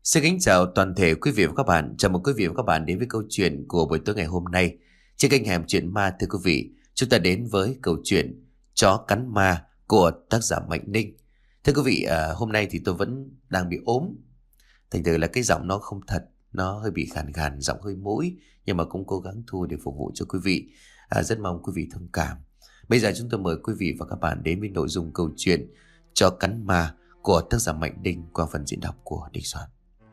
Xin kính chào toàn thể quý vị và các bạn. Chào mừng quý vị và các bạn đến với câu chuyện của buổi tối ngày hôm nay. Trên kênh Hẻm Chuyện Ma, thưa quý vị, chúng ta đến với câu chuyện Chó Cắn Ma của tác giả Mạnh Ninh. Thưa quý vị, hôm nay thì tôi vẫn đang bị ốm. Thành thử là cái giọng nó không thật, nó hơi bị khàn khàn, giọng hơi mũi. Nhưng mà cũng cố gắng thu để phục vụ cho quý vị. Rất mong quý vị thông cảm. Bây giờ chúng tôi mời quý vị và các bạn đến với nội dung câu chuyện Chó Cắn Ma của tác giả Mạnh Ninh qua phần diễn đọc của Đình Soạn.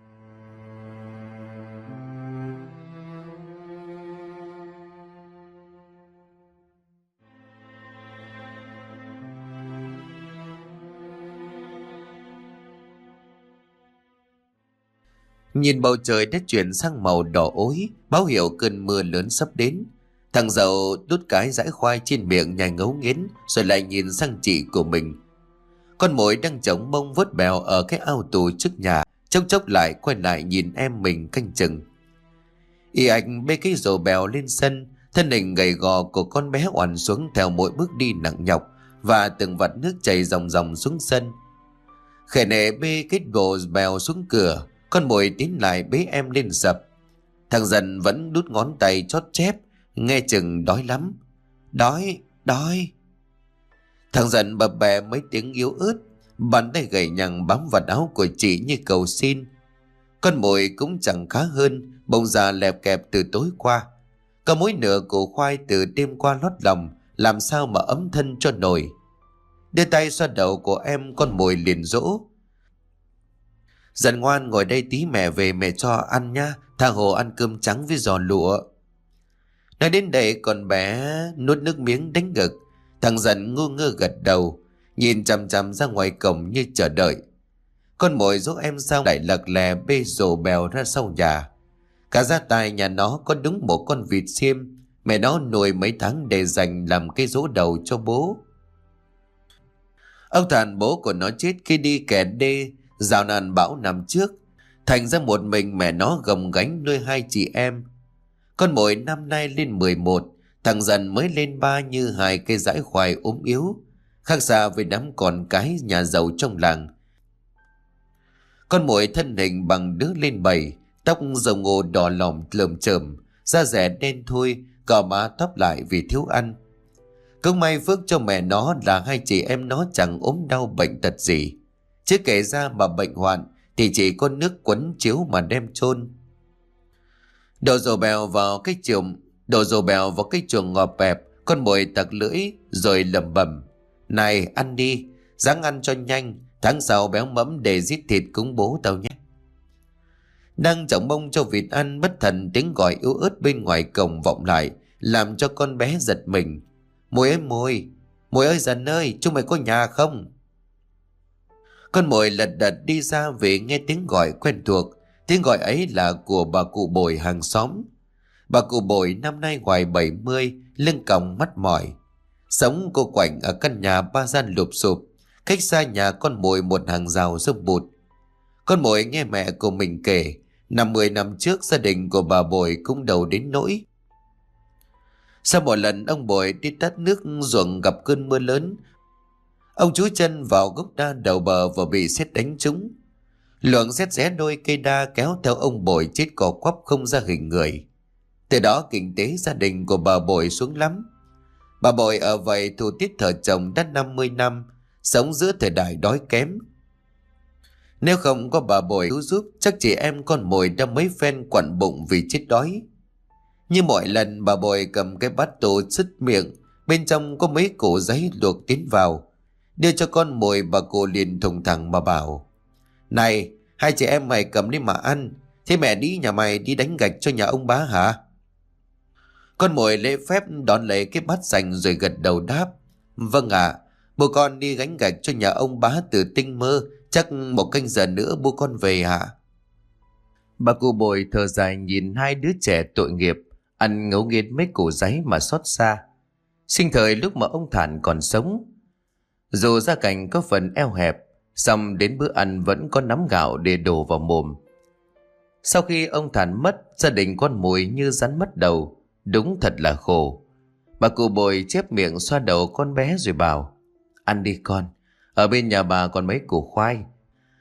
Nhìn bầu trời đã chuyển sang màu đỏ ối, báo hiệu cơn mưa lớn sắp đến. Thằng Dậu đút cái dãi khoai trên miệng nhai ngấu nghiến, rồi lại nhìn sang chị của mình. Con mồi đang chống mông vớt bèo ở cái ao tù trước nhà, chốc chốc lại quay lại nhìn em mình canh chừng. Y ạch bê cái rổ bèo lên sân, thân hình gầy gò của con bé oằn xuống theo mỗi bước đi nặng nhọc, và từng vạt nước chảy ròng ròng xuống sân. Khẻ nệ bê cái rổ bèo xuống cửa, con mồi tiến lại bế em lên sập. Thằng Dần vẫn đút ngón tay chót chép, nghe chừng đói lắm. Đói, đói. Thằng Dần bập bẹ mấy tiếng yếu ớt, bàn tay gầy nhằng bám vào áo của chị như cầu xin. Con mồi cũng chẳng khá hơn, bông già lẹp kẹp từ tối qua. Có mỗi nửa củ khoai từ đêm qua lót lòng, làm sao mà ấm thân cho nổi. Đưa tay xoa đầu của em, con mồi liền dỗ. Dần ngoan, ngồi đây tí mẹ về mẹ cho ăn nhá. Tha hồ ăn cơm trắng với giò lụa. Nói đến đây con bé nuốt nước miếng đánh ngực. Thằng Dần ngu ngơ gật đầu, nhìn chằm chằm ra ngoài cổng như chờ đợi. Con mồi dỗ em xong lại lật lè bê rổ bèo ra sau nhà. Cả gia tài nhà nó có đúng một con vịt xiêm, mẹ nó nuôi mấy tháng để dành làm cái dỗ đầu cho bố. Ông Thản bố của nó chết khi đi kẻ đê dạo nạn bão năm trước, thành ra một mình mẹ nó gồng gánh nuôi hai chị em. Con mồi năm nay lên 11, thằng Dần mới lên 3 như hai cây dãi khoai ốm yếu, khác xa với đám con cái nhà giàu trong làng. Con mồi thân hình bằng đứa lên 7, tóc rồng ngô đỏ lòm lởm chởm, da dẻ đen thui, cò má thấp lại vì thiếu ăn. Cũng may phước cho mẹ nó là hai chị em nó chẳng ốm đau bệnh tật gì, chứ kể ra mà bệnh hoạn thì chỉ có nước quấn chiếu mà đem chôn. Đổ rổ bèo vào cái chuồng ngọt bẹp, con mồi tặc lưỡi rồi lẩm bẩm: "Này ăn đi, ráng ăn cho nhanh, tháng sau béo mẫm để giết thịt cúng bố tao nhé." Đang chổng mông cho vịt ăn, bất thần tiếng gọi yếu ớt bên ngoài cổng vọng lại, làm cho con bé giật mình. "Mồi ơi mồi, mồi ơi Dần ơi, chúng mày có nhà không?" Con mồi lật đật đi ra vì nghe tiếng gọi quen thuộc. Tiếng gọi ấy là của bà cụ Bồi hàng xóm. Bà cụ Bồi năm nay ngoài 70, lưng còng mắt mỏi. Sống cô quạnh ở căn nhà 3 gian lụp xụp, cách xa nhà con mồi một hàng rào dốc bụt. Con mồi nghe mẹ của mình kể, 50 năm trước gia đình của bà Bồi cũng đầu đến nỗi. Sau một lần ông Bồi đi tát nước ruộng gặp cơn mưa lớn, ông chúi chân vào gốc đa đầu bờ và bị sét đánh trúng. Luồng sét rẽ đôi cây đa kéo theo ông Bồi chết cò quắp không ra hình người. Từ đó kinh tế gia đình của bà Bồi xuống lắm. Bà Bồi ở vậy thủ tiết thờ chồng đã 50 năm, sống giữa thời đại đói kém. Nếu không có bà Bồi cứu giúp, chắc chị em con mồi đã mấy phen quặn bụng vì chết đói. Như mọi lần, bà Bồi cầm cái bát tô sứt miệng, bên trong có mấy củ giấy luộc tiến vào. Đưa cho con mồi, bà cô liền thùng thẳng mà bảo: "Này, hai chị em mày cầm đi mà ăn. Thế mẹ đi nhà mày đi đánh gạch cho nhà ông bá hả?" Con mồi lễ phép đón lấy cái bát sành rồi gật đầu đáp: "Vâng ạ, bố con đi gánh gạch cho nhà ông bá từ tinh mơ, chắc 1 canh giờ nữa bố con về ạ." Bà cụ Bồi thở dài nhìn hai đứa trẻ tội nghiệp ăn ngấu nghiến mấy củ giấy mà xót xa. Sinh thời lúc mà ông Thản còn sống, dù gia cảnh có phần eo hẹp, song đến bữa ăn vẫn có nắm gạo để đổ vào mồm. Sau khi ông Thản mất, gia đình con mồi như rắn mất đầu, đúng thật là khổ. Bà cụ Bồi chép miệng xoa đầu con bé rồi bảo: "Ăn đi con, ở bên nhà bà còn mấy củ khoai.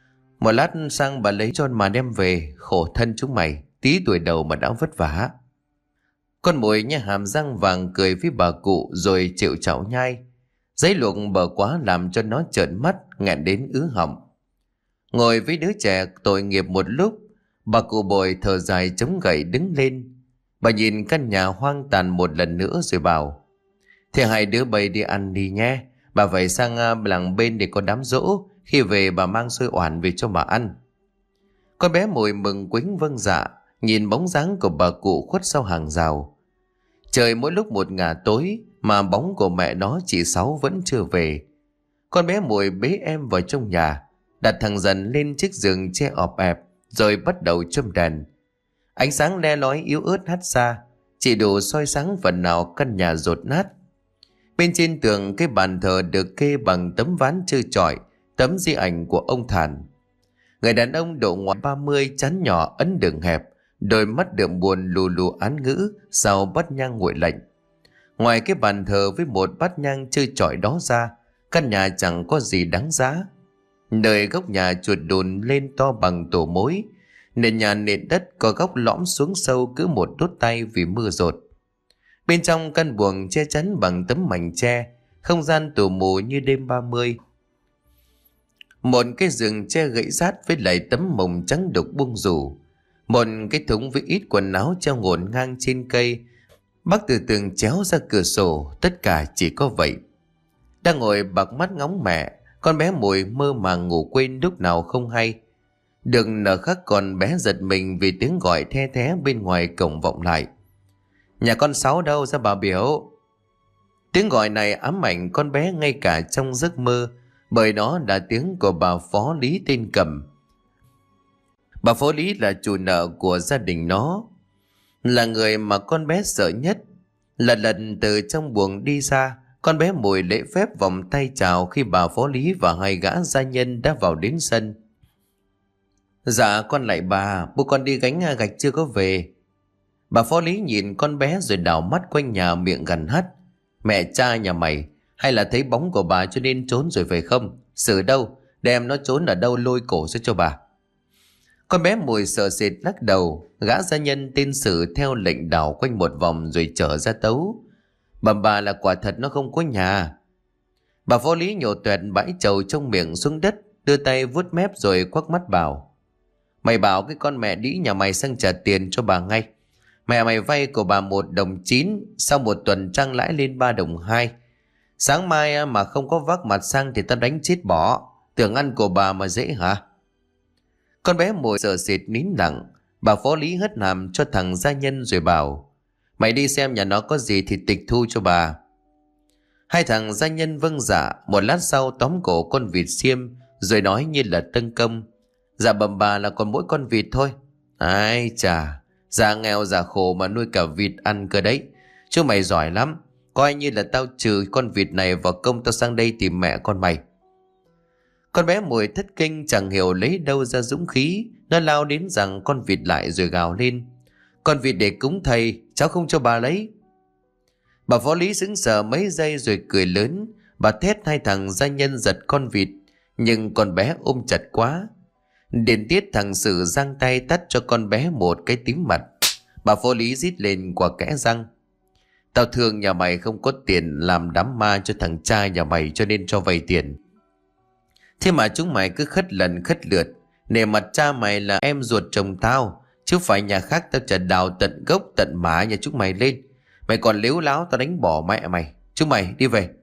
Một lát sang bà lấy cho mà đem về. Khổ thân chúng mày, tí tuổi đầu mà đã vất vả. Con Mùi nha hàm răng vàng cười với bà cụ rồi chịu chảo nhai. Giấy luộc bở quá làm cho nó trợn mắt, nghẹn đến ứ họng. Ngồi với đứa trẻ tội nghiệp một lúc, bà cụ Bồi thở dài chống gậy đứng lên. Bà nhìn căn nhà hoang tàn một lần nữa rồi bảo: Thế hai đứa bay đi ăn đi nhé. Bà phải sang làng bên để có đám giỗ. Khi về bà mang xôi oản về cho bà ăn. Con bé Mùi mừng quính vâng dạ, nhìn bóng dáng của bà cụ khuất sau hàng rào. Trời mỗi lúc một ngả tối mà bóng của mẹ nó chị Sáu vẫn chưa về. Con bé Mùi bế em vào trong nhà, đặt thằng Dần lên chiếc giường che ọp ẹp, rồi bắt đầu châm đèn. Ánh sáng le lói yếu ớt hắt ra, chỉ đủ soi sáng phần nào căn nhà dột nát. Bên trên tường cái bàn thờ được kê bằng tấm ván trơ trọi, tấm di ảnh của ông Thản. Người đàn ông độ ngoài 30, trán nhỏ ấn đường hẹp, đôi mắt đượm buồn lù lù án ngữ sau bát nhang nguội lạnh. Ngoài cái bàn thờ với một bát nhang trơ trọi đó ra, căn nhà chẳng có gì đáng giá. Nơi góc nhà chuột đùn lên to bằng tổ mối, nền nhà nền đất có góc lõm xuống sâu cứ một đốt tay vì mưa dột. Bên trong căn buồng che chắn bằng tấm mảnh tre, không gian tù mù như đêm 30. Một cái giường che gãy rát với lại tấm mồng trắng đục buông rủ. Một cái thúng với ít quần áo treo ngổn ngang trên cây. Bác từ tường chéo ra cửa sổ, tất cả chỉ có vậy. Đang ngồi bạc mắt ngóng mẹ, con bé Mùi mơ màng ngủ quên lúc nào không hay. Được nở khắc còn bé giật mình vì tiếng gọi the thé bên ngoài cổng vọng lại. Nhà con Sáu đâu ra bà biểu. Tiếng gọi này ám ảnh con bé ngay cả trong giấc mơ, bởi đó là tiếng của bà Phó Lý tên Cầm. Bà Phó Lý là chủ nợ của gia đình nó, là người mà con bé sợ nhất. Lần từ trong buồng đi ra, con bé Mùi lễ phép vòng tay chào khi bà Phó Lý và hai gã gia nhân đã vào đến sân. Dạ con lại bà, bố con đi gánh gạch chưa có về. Bà Phó Lý nhìn con bé rồi đảo mắt quanh nhà miệng gằn hắt: Mẹ cha nhà mày, hay là thấy bóng của bà cho nên trốn rồi về không? Xử đâu, đem nó trốn ở đâu lôi cổ ra cho bà. Con bé Mùi sợ sệt lắc đầu. Gã gia nhân tên Sử theo lệnh đảo quanh một vòng rồi trở ra tấu: Bà là quả thật nó không có nhà. Bà Phó Lý nhổ toẹt bãi chầu trong miệng xuống đất, đưa tay vuốt mép rồi quắc mắt bảo: Mày bảo cái con mẹ đĩ nhà mày sang trả tiền cho bà ngay. Mẹ mày vay của bà 1,9 đồng, sau một tuần trăng lãi lên 3,2 đồng. Sáng mai mà không có vác mặt sang thì tao đánh chết bỏ. Tưởng ăn của bà mà dễ hả? Con bé Mùi sợ sệt nín lặng. Bà Phó Lý hất hàm cho thằng gia nhân rồi bảo: Mày đi xem nhà nó có gì thì tịch thu cho bà. Hai thằng gia nhân vâng dạ. Một lát sau tóm cổ con vịt xiêm rồi nói như là tân công: Dạ bẩm bà là còn mỗi con vịt thôi. Ai chà, già nghèo già khổ mà nuôi cả vịt ăn cơ đấy. Chứ mày giỏi lắm. Coi như là tao trừ con vịt này vào công tao sang đây tìm mẹ con mày. Con bé Mùi thất kinh chẳng hiểu lấy đâu ra dũng khí. Nó lao đến rằng con vịt lại rồi gào lên: Con vịt để cúng thầy, cháu không cho bà lấy. Bà Phó Lý sững sờ mấy giây rồi cười lớn. Bà thét hai thằng gia nhân giật con vịt, nhưng con bé ôm chặt quá. Đến tiết thằng Sử giang tay tắt cho con bé một cái tím mặt. Bà Phó Lý rít lên qua kẽ răng: Tao thương nhà mày không có tiền làm đám ma cho thằng cha nhà mày cho nên cho vay tiền. Thế mà chúng mày cứ khất lần khất lượt. Nể mặt cha mày là em ruột chồng tao, chứ phải nhà khác tao chả đào tận gốc tận mã nhà chúng mày lên. Mày còn lếu láo tao đánh bỏ mẹ mày. Chúng mày đi về.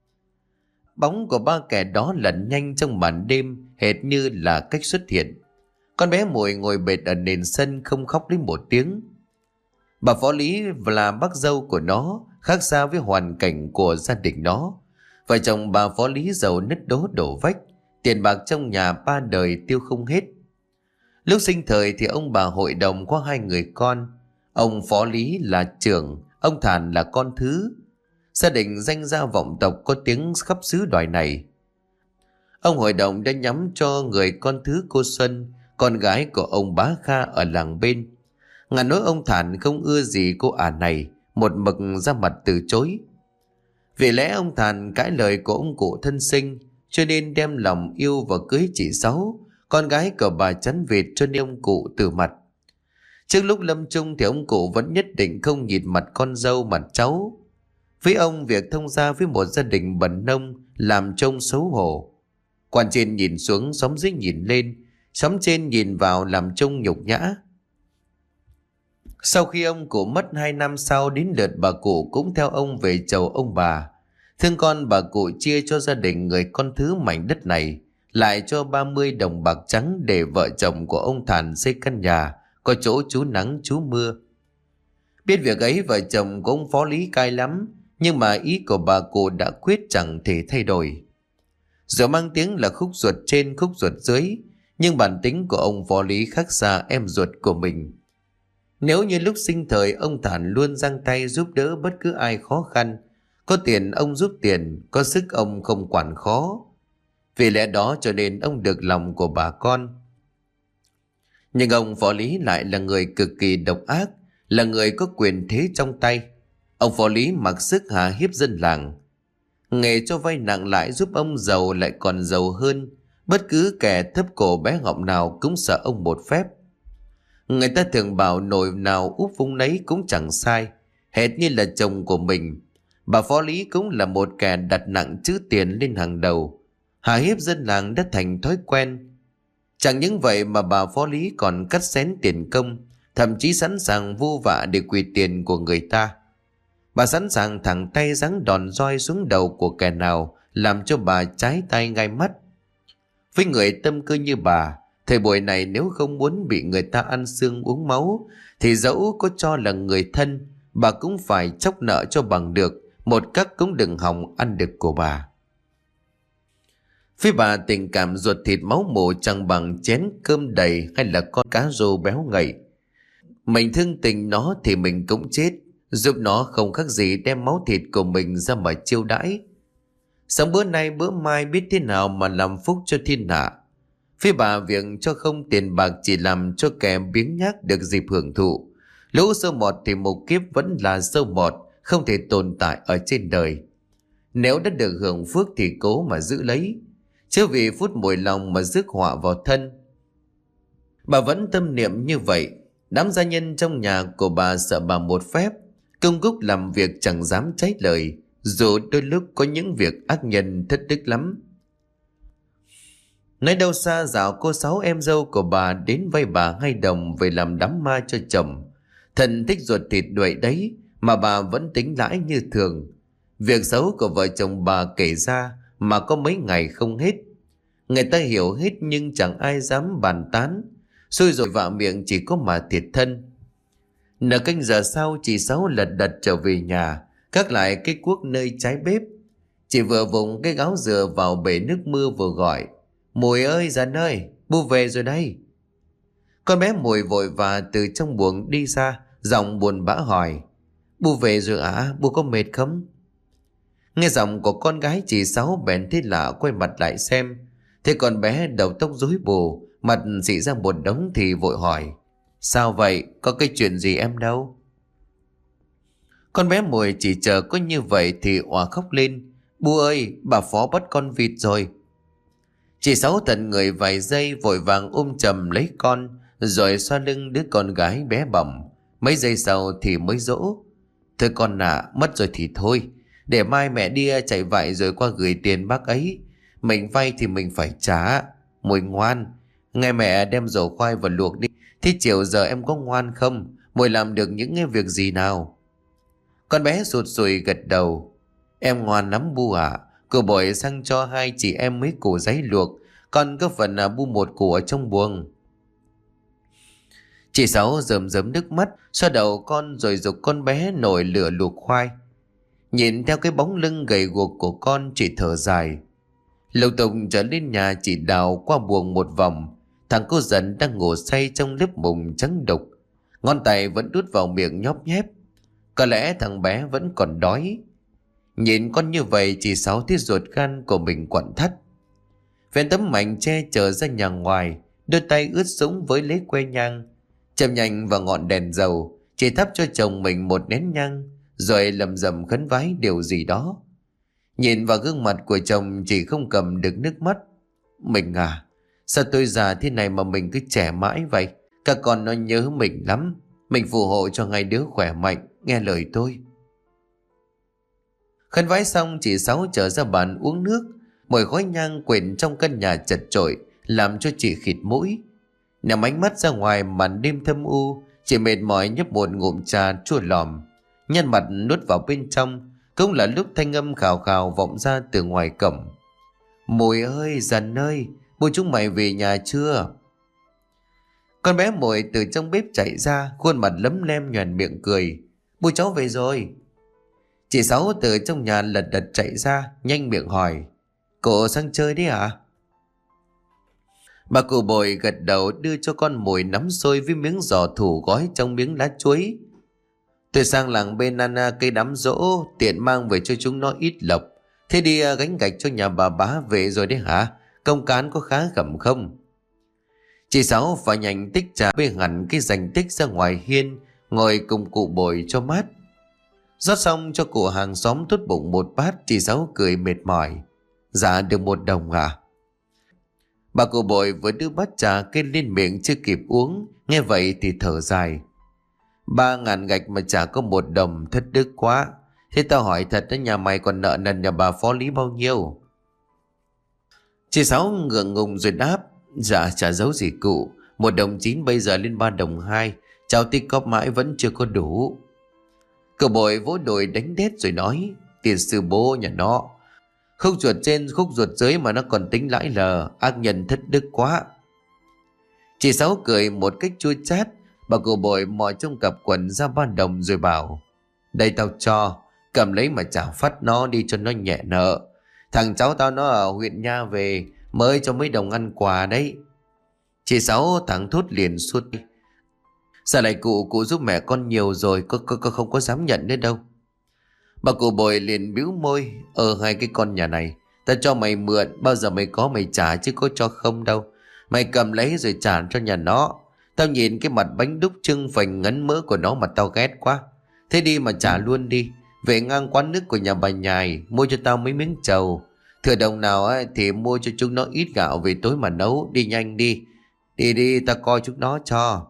Bóng của ba kẻ đó lẩn nhanh trong màn đêm, hệt như là cách xuất hiện. Con bé Mùi ngồi bệt ở nền sân không khóc lấy một tiếng. Bà Phó Lý là bác dâu của nó, khác xa với hoàn cảnh của gia đình nó. Vợ chồng bà Phó Lý giàu nứt đố đổ vách, tiền bạc trong nhà ba đời tiêu không hết. Lúc sinh thời thì ông bà hội đồng có hai người con. Ông Phó Lý là trưởng, ông Thản là con thứ. Gia đình danh gia vọng tộc có tiếng khắp xứ đoài này. Ông hội đồng đã nhắm cho người con thứ cô Xuân, con gái của ông Bá Kha ở làng bên. Ngà nói ông Thản không ưa gì cô ả này, một mực ra mặt từ chối. Vì lẽ ông Thản cãi lời của ông cụ thân sinh, cho nên đem lòng yêu và cưới chị Sáu, con gái của bà chắn vịt cho nên ông cụ từ mặt. Trước lúc lâm chung thì ông cụ vẫn nhất định không nhìn mặt con dâu mặt cháu. Với ông, việc thông gia với một gia đình bần nông làm trông xấu hổ. Quan trên nhìn xuống, xóm dưới nhìn lên, xóm trên nhìn vào làm trông nhục nhã. Sau khi ông cụ mất 2 năm sau, đến lượt bà cụ cũng theo ông về chầu ông bà. Thương con, bà cụ chia cho gia đình người con thứ mảnh đất này, lại cho 30 đồng bạc trắng để vợ chồng của ông Thản xây căn nhà có chỗ trú nắng trú mưa. Biết việc ấy, vợ chồng của ông Phó Lý cay lắm, nhưng mà ý của bà cụ đã quyết chẳng thể thay đổi. Giờ mang tiếng là khúc ruột trên khúc ruột dưới, nhưng bản tính của ông Phó Lý khác xa em ruột của mình. Nếu như lúc sinh thời ông Thản luôn giang tay giúp đỡ bất cứ ai khó khăn, có tiền ông giúp tiền, có sức ông không quản khó. Vì lẽ đó cho nên ông được lòng của bà con. Nhưng ông Phó Lý lại là người cực kỳ độc ác, là người có quyền thế trong tay. Ông Phó Lý mặc sức hà hiếp dân làng. Nghề cho vay nặng lãi giúp ông giàu lại còn giàu hơn. Bất cứ kẻ thấp cổ bé ngọng nào cũng sợ ông một phép. Người ta thường bảo nồi nào úp vung nấy cũng chẳng sai, hệt như là chồng của mình. Bà Phó Lý cũng là một kẻ đặt nặng chữ tiền lên hàng đầu. Hà hiếp dân làng đã thành thói quen. Chẳng những vậy mà bà Phó Lý còn cắt xén tiền công, thậm chí sẵn sàng vu vạ để quỵt tiền của người ta. Bà sẵn sàng thẳng tay giáng đòn roi xuống đầu của kẻ nào làm cho bà trái tay gai mắt. Với người tâm cơ như bà, thời buổi này nếu không muốn bị người ta ăn xương uống máu, thì dẫu có cho là người thân, bà cũng phải chốc nợ cho bằng được, một cách cũng đừng hòng ăn được của bà. Với bà, tình cảm ruột thịt máu mủ chẳng bằng chén cơm đầy hay là con cá rô béo ngậy. Mình thương tình nó thì mình cũng chết, giúp nó không khác gì đem máu thịt của mình ra mà chiêu đãi. Sống bữa nay bữa mai biết thế nào mà làm phúc cho thiên hạ. Với bà, việc cho không tiền bạc chỉ làm cho kẻ biếng nhác được dịp hưởng thụ. Lũ sâu mọt thì một kiếp vẫn là sâu mọt, không thể tồn tại ở trên đời. Nếu đã được hưởng phước thì cố mà giữ lấy, chứ vì phút mùi lòng mà rước họa vào thân. Bà vẫn tâm niệm như vậy. Đám gia nhân trong nhà của bà sợ bà một phép, công cúc làm việc chẳng dám trái lời, dù đôi lúc có những việc ác nhân thất đức lắm. Nói đâu xa, dạo cô Sáu em dâu của bà đến vay bà 2 đồng về làm đám ma cho chồng. Thần thích ruột thịt đuổi đấy mà bà vẫn tính lãi như thường. Việc xấu của vợ chồng bà kể ra mà có mấy ngày không hết. Người ta hiểu hết nhưng chẳng ai dám bàn tán. Xui rồi vạ miệng chỉ có mà thiệt thân. Nửa canh giờ sau, chị Sáu lật đật trở về nhà, gác lại cái cuốc nơi trái bếp. Chị vừa vùng cái gáo dừa vào bể nước mưa vừa gọi: "Mùi ơi, Dần ơi, bu về rồi đây." Con bé Mùi vội và từ trong buồng đi ra, giọng buồn bã hỏi: "Bu về rồi ạ, bu có mệt không?" Nghe giọng của con gái, chị Sáu bèn thấy lạ, quay mặt lại xem. Thế con bé đầu tóc rối bù, mặt xị ra một đống thì vội hỏi: "Sao vậy, có cái chuyện gì em đâu?" Con bé Mùi chỉ chờ có như vậy thì òa khóc lên: "Bu ơi, bà Phó bắt con vịt rồi." Chị Sáu tận người vài giây, vội vàng ôm chầm lấy con, rồi xoa lưng đứa con gái bé bỏng. Mấy giây sau thì mới dỗ: "Thôi con ạ, mất rồi thì thôi, để mai mẹ đi chạy vạy rồi qua gửi tiền bác ấy. Mình vay thì mình phải trả. Mùi ngoan, nghe mẹ đem dầu khoai vào luộc đi. Thế chiều giờ em có ngoan không? Mùi làm được những cái việc gì nào?" Con bé sụt sùi gật đầu: "Em ngoan lắm bu ạ. Cô bội sang cho 2 chị em mấy củ giấy luộc, con có phần bu một củ ở trong buồng." Chị Sáu rơm rớm nước mắt, xoa đầu con rồi giục con bé nổi lửa luộc khoai. Nhìn theo cái bóng lưng gầy guộc của con, chị thở dài. Lục tục trở lên nhà, chị đào qua buồng một vòng. Thằng cô Dần đang ngủ say trong lớp mùng trắng đục, ngón tay vẫn đút vào miệng nhóp nhép. Có lẽ thằng bé vẫn còn đói. Nhìn con như vậy, chị Sáu thấy ruột gan của mình quặn thắt. Vén tấm mảnh che trở ra nhà ngoài, đôi tay ướt sũng với lấy que nhang. Châm nhanh vào ngọn đèn dầu, chị thắp cho chồng mình một nén nhang, rồi lầm rầm khấn vái điều gì đó. Nhìn vào gương mặt của chồng, chị không cầm được nước mắt. "Mình à, Sao tôi già thế này mà mình cứ trẻ mãi vậy? Các con nó nhớ mình lắm. Mình phù hộ cho hai đứa khỏe mạnh, nghe lời tôi. Khấn vái xong, chị Sáu trở ra bàn uống nước. Mùi khói nhang quện trong căn nhà chật chội làm cho chị khịt mũi. Nằm ánh mắt ra ngoài màn đêm thâm u, chị mệt mỏi nhấp một ngụm trà chua lòm, nhăn mặt nuốt vào bên trong. Cũng là lúc thanh âm khào khào vọng ra từ ngoài cổng. Mùi ơi, Dần ơi, bố chúng mày về nhà chưa? Con bé Mùi từ trong bếp chạy ra, khuôn mặt lấm lem nhoẻn miệng cười. Bố cháu về rồi. Chị Sáu từ trong nhà lật đật chạy ra, nhanh miệng hỏi. Cô sang chơi đấy à? Bà cụ Bồi gật đầu đưa cho con Mùi nắm xôi với miếng giò thủ gói trong miếng lá chuối. Tôi sang làng bên ăn cây đám giỗ, tiện mang về cho chúng nó ít lộc. Thế đi gánh gạch cho nhà bà bá về rồi đấy hả? Công cán có khá khẩm không? Chị Sáu phải nhanh tích trà bê hẳn cái dành tích ra ngoài hiên, ngồi cùng cụ Bồi cho mát. Rót xong cho cụ hàng xóm tốt bụng một bát, chị Sáu cười mệt mỏi. Dạ được 1 đồng à? Bà cụ Bồi vừa đưa bát trà kê lên miệng chưa kịp uống, nghe vậy thì thở dài. 3.000 gạch mà chả có 1 đồng, thất đức quá. Thế tao hỏi thật đó, nhà mày còn nợ nần nhà bà phó lý bao nhiêu? Chị Sáu ngượng ngùng rồi đáp. Dạ chả giấu gì cụ, 1 đồng 9 bây giờ lên 3 đồng 2. Cháu tích cóp mãi vẫn chưa có đủ. Cậu Bồi vỗ đùi đánh đét rồi nói. Tiền sư bố nhà nó, khúc ruột trên khúc ruột dưới mà nó còn tính lãi lờ, ác nhân thất đức quá. Chị Sáu cười một cách chua chát. Bà cụ Bồi mò trong cặp quần ra 3 đồng rồi bảo. Đây tao cho, cầm lấy mà trả phát nó đi cho nó nhẹ nợ. Thằng cháu tao nó ở huyện Nha về, mới cho mấy đồng ăn quà đấy. Chị Sáu thẳng thốt liền suốt. Sao lại cụ giúp mẹ con nhiều rồi, có không có dám nhận nữa đâu. Bà cụ Bồi liền bĩu môi. Hai cái con nhà này, tao cho mày mượn, bao giờ mày có mày trả chứ có cho không đâu. Mày cầm lấy rồi trả cho nhà nó. Tao nhìn cái mặt bánh đúc trưng phành ngấn mỡ của nó mà tao ghét quá. Thế đi mà trả luôn đi. Về ngang quán nước của nhà bà Nhài, mua cho tao mấy miếng trầu. Thừa đồng nào ấy, thì mua cho chúng nó ít gạo về tối mà nấu. Đi nhanh đi. Đi tao coi chúng nó cho.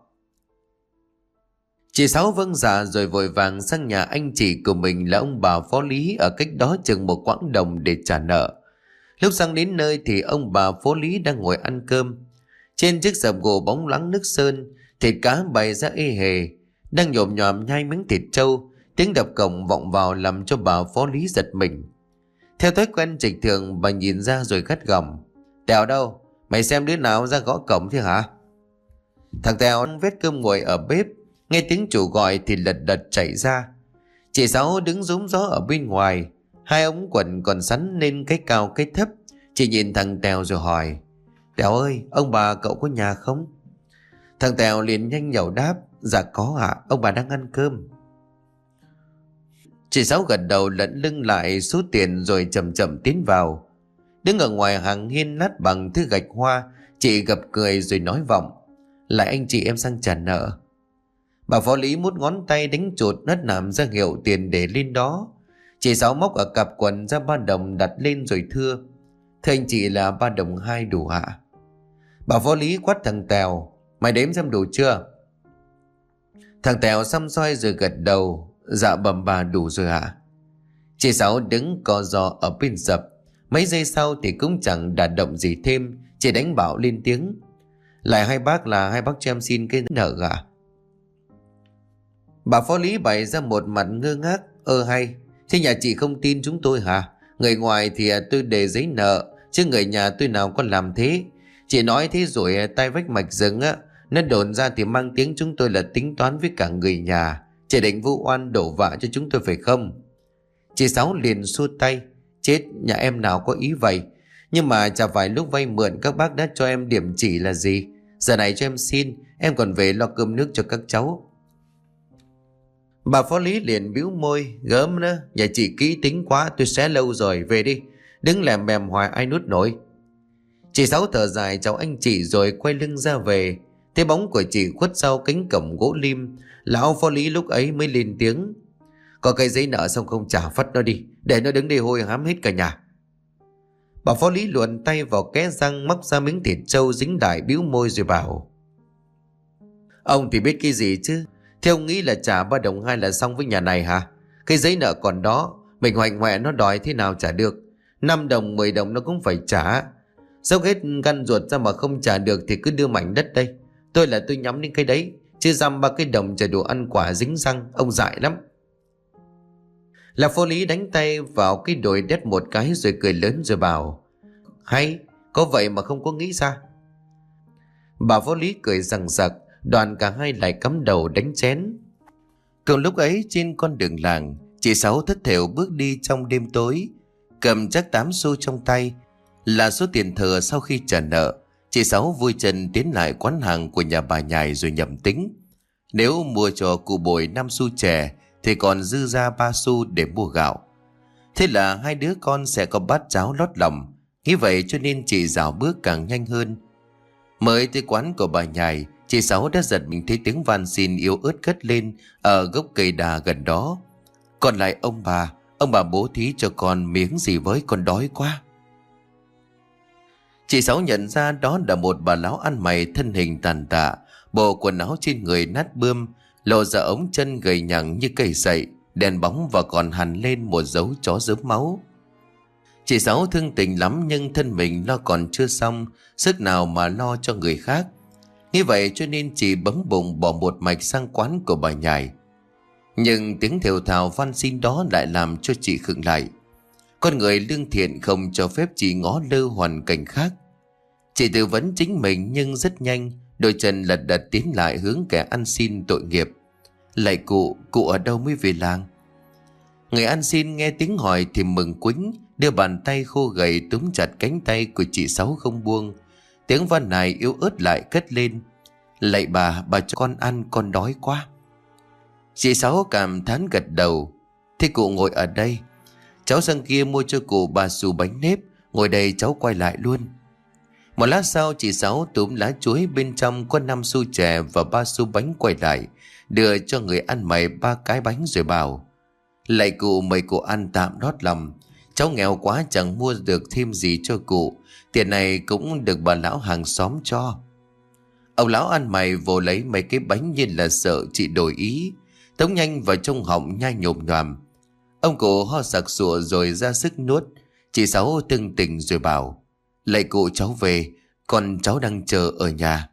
Chị Sáu vâng dạ rồi vội vàng sang nhà anh chị của mình là ông bà phó lý ở cách đó chừng 1 quãng đồng để trả nợ. Lúc sang đến nơi thì ông bà phó lý đang ngồi ăn cơm. Trên chiếc sập gỗ bóng loáng nước sơn, thịt cá bày ra ê hề, đang nhồm nhòm nhai miếng thịt trâu. Tiếng đập cổng vọng vào làm cho bà phó lý giật mình. Theo thói quen trịch thường, bà nhìn ra rồi gắt gỏng. Tèo đâu? Mày xem đứa nào ra gõ cổng thế hả? Thằng Tèo đang vét cơm ngồi ở bếp, nghe tiếng chủ gọi thì lật đật chạy ra. Chị Sáu đứng rúm gió ở bên ngoài, 2 ống quần còn sắn lên cái cao cái thấp. Chị nhìn thằng Tèo rồi hỏi. Tèo ơi, ông bà cậu có nhà không? Thằng Tèo liền nhanh nhẩu đáp. Dạ có ạ, ông bà đang ăn cơm. Chị Sáu gật đầu lẫn lưng lại số tiền rồi chậm chậm tiến vào. Đứng ở ngoài hàng hiên lát bằng thứ gạch hoa, chị gập cười rồi nói vọng. Lại anh chị em sang trả nợ. Bà phó lý mút ngón tay đánh chuột nất nạm ra hiệu tiền để lên đó. Chị Sáu móc ở cặp quần ra 3 đồng đặt lên rồi thưa. Thưa anh chị là 3 đồng 2 đủ ạ? Bà phó lý quát thằng Tèo. Mày đếm xem đủ chưa? Thằng Tèo xăm xoay rồi gật đầu. Dạ bẩm bà đủ rồi ạ. Chị Sáu đứng co giò ở bên sập. Mấy giây sau thì cũng chẳng đả động gì thêm, chỉ đánh bảo lên tiếng. Lại hai bác cho em xin cái nợ ạ. Bà phó lý bày ra một mặt ngơ ngác. Hay, thế nhà chị không tin chúng tôi hả? Người ngoài thì tôi để giấy nợ, chứ người nhà tôi nào có làm thế. Chị nói thế rồi tay vách mạch rừng á, nó đồn ra thì mang tiếng chúng tôi là tính toán với cả người nhà, chỉ định vu oan đổ vạ cho chúng tôi phải không? Chị Sáu liền xua tay. Chết, nhà em nào có ý vậy. Nhưng mà chả phải lúc vay mượn các bác đã cho em điểm chỉ là gì. Giờ này cho em xin, em còn về lo cơm nước cho các cháu. Bà phó lý liền bĩu môi. Gớm nữa, nhà chị kỹ tính quá, tôi xé lâu rồi, về đi. Đứng lèm bèm hoài ai nuốt nổi. Chị Sáu thở dài chào anh chị rồi quay lưng ra về. Thế bóng của chị khuất sau cánh cổng gỗ lim, lão phó lý lúc ấy mới lên tiếng. Có cái giấy nợ xong không trả phất nó đi, để nó đứng đây hôi hám hết cả nhà. Bà Phó Lý luồn tay vào kẽ răng, móc ra miếng thịt trâu dính đại, bĩu môi rồi bảo: Ông thì biết cái gì chứ? Thế ông nghĩ là trả 3 đồng 2 là xong với nhà này hả? Cái giấy nợ còn đó, mình hoạnh hoẹ nó đòi thế nào trả được. 5 đồng 10 đồng nó cũng phải trả. Dốc hết gan ruột ra mà không trả được thì cứ đưa mảnh đất đây. Tôi nhắm đến cái đấy, chứ dăm 3 cái đồng trả đồ ăn quả dính răng, ông dại lắm. Là Phó Lý đánh tay vào cái đồi đét một cái rồi cười lớn rồi bảo: Hay, có vậy mà không có nghĩ ra. Bà Phó Lý cười rằng rặc, đoàn cả hai lại cắm đầu đánh chén. Cùng lúc ấy trên con đường làng, chị Sáu thất thểu bước đi trong đêm tối, cầm chắc 8 xu trong tay, là số tiền thừa sau khi trả nợ. Chị Sáu vui chân tiến lại quán hàng của nhà bà Nhài rồi nhẩm tính: Nếu mua cho cụ Bồi 5 xu chè thì còn dư ra 3 xu để mua gạo. Thế là hai đứa con sẽ có bát cháo lót lòng. Nghĩ vậy cho nên chị dạo bước càng nhanh hơn. Mới tới quán của bà Nhài, chị Sáu đã giật mình thấy tiếng van xin yếu ớt cất lên ở gốc cây đà gần đó. Còn lại ông bà bố thí cho con miếng gì với, con đói quá. Chị Sáu nhận ra đó là một bà lão ăn mày thân hình tàn tạ, bộ quần áo trên người nát bươm, lộ ra ống chân gầy nhẳng như cây sậy, đèn bóng và còn hằn lên một dấu chó rớm máu. Chị Sáu thương tình lắm nhưng thân mình lo còn chưa xong, sức nào mà lo cho người khác. Như vậy cho nên chị bấm bụng bỏ một mạch sang quán của bà Nhài. Nhưng tiếng thều thào van xin đó lại làm cho chị khựng lại. Con người lương thiện không cho phép chị ngó lơ hoàn cảnh khác. Chị tự vấn chính mình nhưng rất nhanh, đôi chân lật đật tiến lại hướng kẻ ăn xin tội nghiệp. Lạy cụ ở đâu mới về làng? Người ăn xin nghe tiếng hỏi thì mừng quính, đưa bàn tay khô gầy túm chặt cánh tay của chị Sáu không buông. Tiếng van này yếu ớt lại cất lên: Lạy bà cho con ăn, con đói quá. Chị Sáu cảm thán gật đầu: Thế cụ ngồi ở đây, cháu sang kia mua cho cụ 3 xu bánh nếp, ngồi đây cháu quay lại luôn. Một lát sau chị Sáu túm lá chuối bên trong có 5 xu chè và 3 xu bánh quay lại, đưa cho người ăn mày 3 cái bánh rồi bảo: Lạy cụ mời cụ ăn tạm đót lòng, cháu nghèo quá chẳng mua được thêm gì cho cụ, tiền này cũng được bà lão hàng xóm cho. Ông lão ăn mày vồ lấy mấy cái bánh như là sợ chị đổi ý, tống nhanh vào trong họng nhai nhồm nhoàm. Ông cụ ho sặc sụa rồi ra sức nuốt. Chị Sáu tưng tỉnh rồi bảo: Lạy cụ cháu về, con cháu đang chờ ở nhà.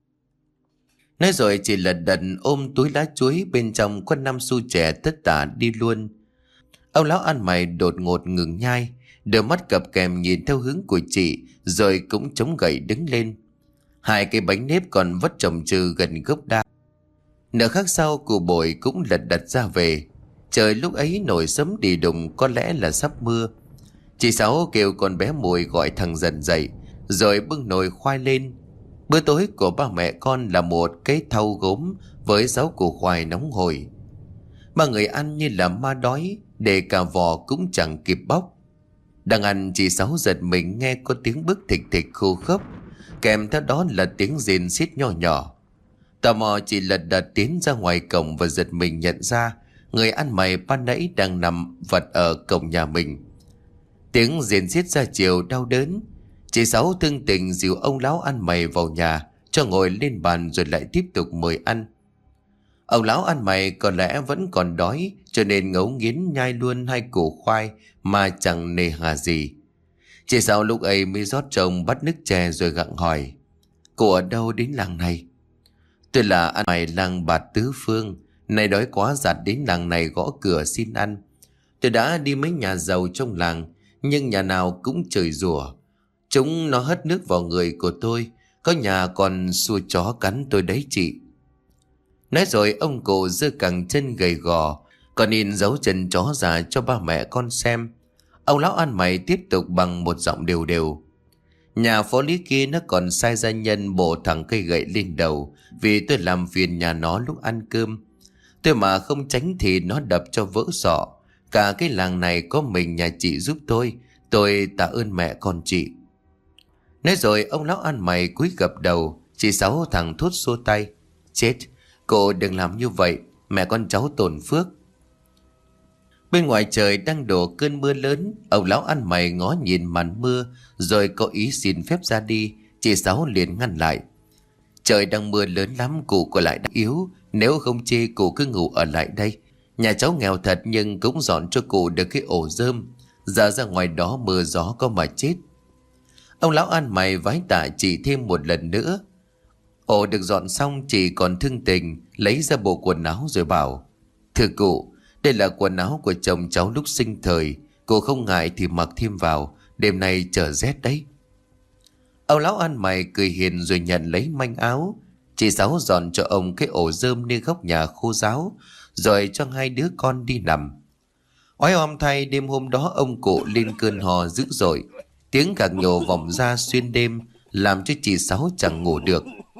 Nói rồi chị lật đật ôm túi lá chuối bên trong có 5 xu chè tất tả đi luôn. Ông lão ăn mày đột ngột ngừng nhai, đôi mắt cặp kèm nhìn theo hướng của chị rồi cũng chống gậy đứng lên. 2 cái bánh nếp còn vất chồng chừ gần gốc đa. Nửa khắc sau cụ Bội cũng lật đật ra về. Trời lúc ấy nổi sấm đi đùng, có lẽ là sắp mưa. Chị Sáu kêu con bé Mùi gọi thằng Dần dậy, rồi bưng nồi khoai lên. Bữa tối của ba mẹ con là một cái thau gốm với 6 củ khoai nóng hổi. Ba người ăn như là ma đói, để cả vò cũng chẳng kịp bóc. Đang ăn chị Sáu giật mình nghe có tiếng bước thịch thịch khô khốc, kèm theo đó là tiếng rên xít nhỏ nhỏ. Tò mò chị lật đật tiến ra ngoài cổng và giật mình nhận ra người ăn mày ban nãy đang nằm vật ở cổng nhà mình. Tiếng rên xiết ra chiều đau đớn. Chị Sáu thương tình dìu ông lão ăn mày vào nhà, cho ngồi lên bàn rồi lại tiếp tục mời ăn. Ông lão ăn mày có lẽ vẫn còn đói, cho nên ngấu nghiến nhai luôn 2 củ khoai mà chẳng nề hà gì. Chị Sáu lúc ấy mới rót chồng bát nước chè rồi gặng hỏi: Cô ở đâu đến làng này? Tôi là ăn mày làng Bạt Tứ Phương, nay đói quá giặt đến làng này gõ cửa xin ăn. Tôi đã đi mấy nhà giàu trong làng, nhưng nhà nào cũng chửi rủa. Chúng nó hất nước vào người của tôi, có nhà còn xua chó cắn tôi đấy chị. Nói rồi ông cụ giơ cẳng chân gầy gò, còn in dấu chân chó già cho ba mẹ con xem. Ông lão ăn mày tiếp tục bằng một giọng đều đều: Nhà Phó Lý kia nó còn sai gia nhân bổ thẳng cây gậy lên đầu, vì tôi làm phiền nhà nó lúc ăn cơm. Tôi mà không tránh thì nó đập cho vỡ sọ. Cả cái làng này có mình nhà chị giúp tôi tạ ơn mẹ con chị. Nói rồi ông lão ăn mày cúi gập đầu. Chị Sáu thằng thốt xua tay: Chết, cô đừng làm như vậy, mẹ con cháu tổn phước. Bên ngoài trời đang đổ cơn mưa lớn. Ông lão ăn mày ngó nhìn màn mưa rồi có ý xin phép ra đi. Chị Sáu liền ngăn lại. Trời đang mưa lớn lắm, cụ còn lại đang yếu. Nếu không chê cụ cứ ngủ ở lại đây. Nhà cháu nghèo thật nhưng cũng dọn cho cụ được cái ổ rơm. Giờ ra ngoài đó mưa gió có mà chết. Ông lão ăn mày vái tạ chị thêm một lần nữa. Ổ được dọn xong, chị còn thương tình lấy ra bộ quần áo rồi bảo: Thưa cụ, đây là quần áo của chồng cháu lúc sinh thời. Cụ không ngại thì mặc thêm vào, đêm nay trở rét đấy. Ông lão ăn mày cười hiền rồi nhận lấy manh áo. Chị Sáu dọn cho ông cái ổ rơm nơi góc nhà khô ráo, rồi cho hai đứa con đi nằm. Oái oăm thay, đêm hôm đó ông cụ lên cơn ho dữ dội. Tiếng gạc nhổ vọng ra xuyên đêm làm cho chị Sáu chẳng ngủ được.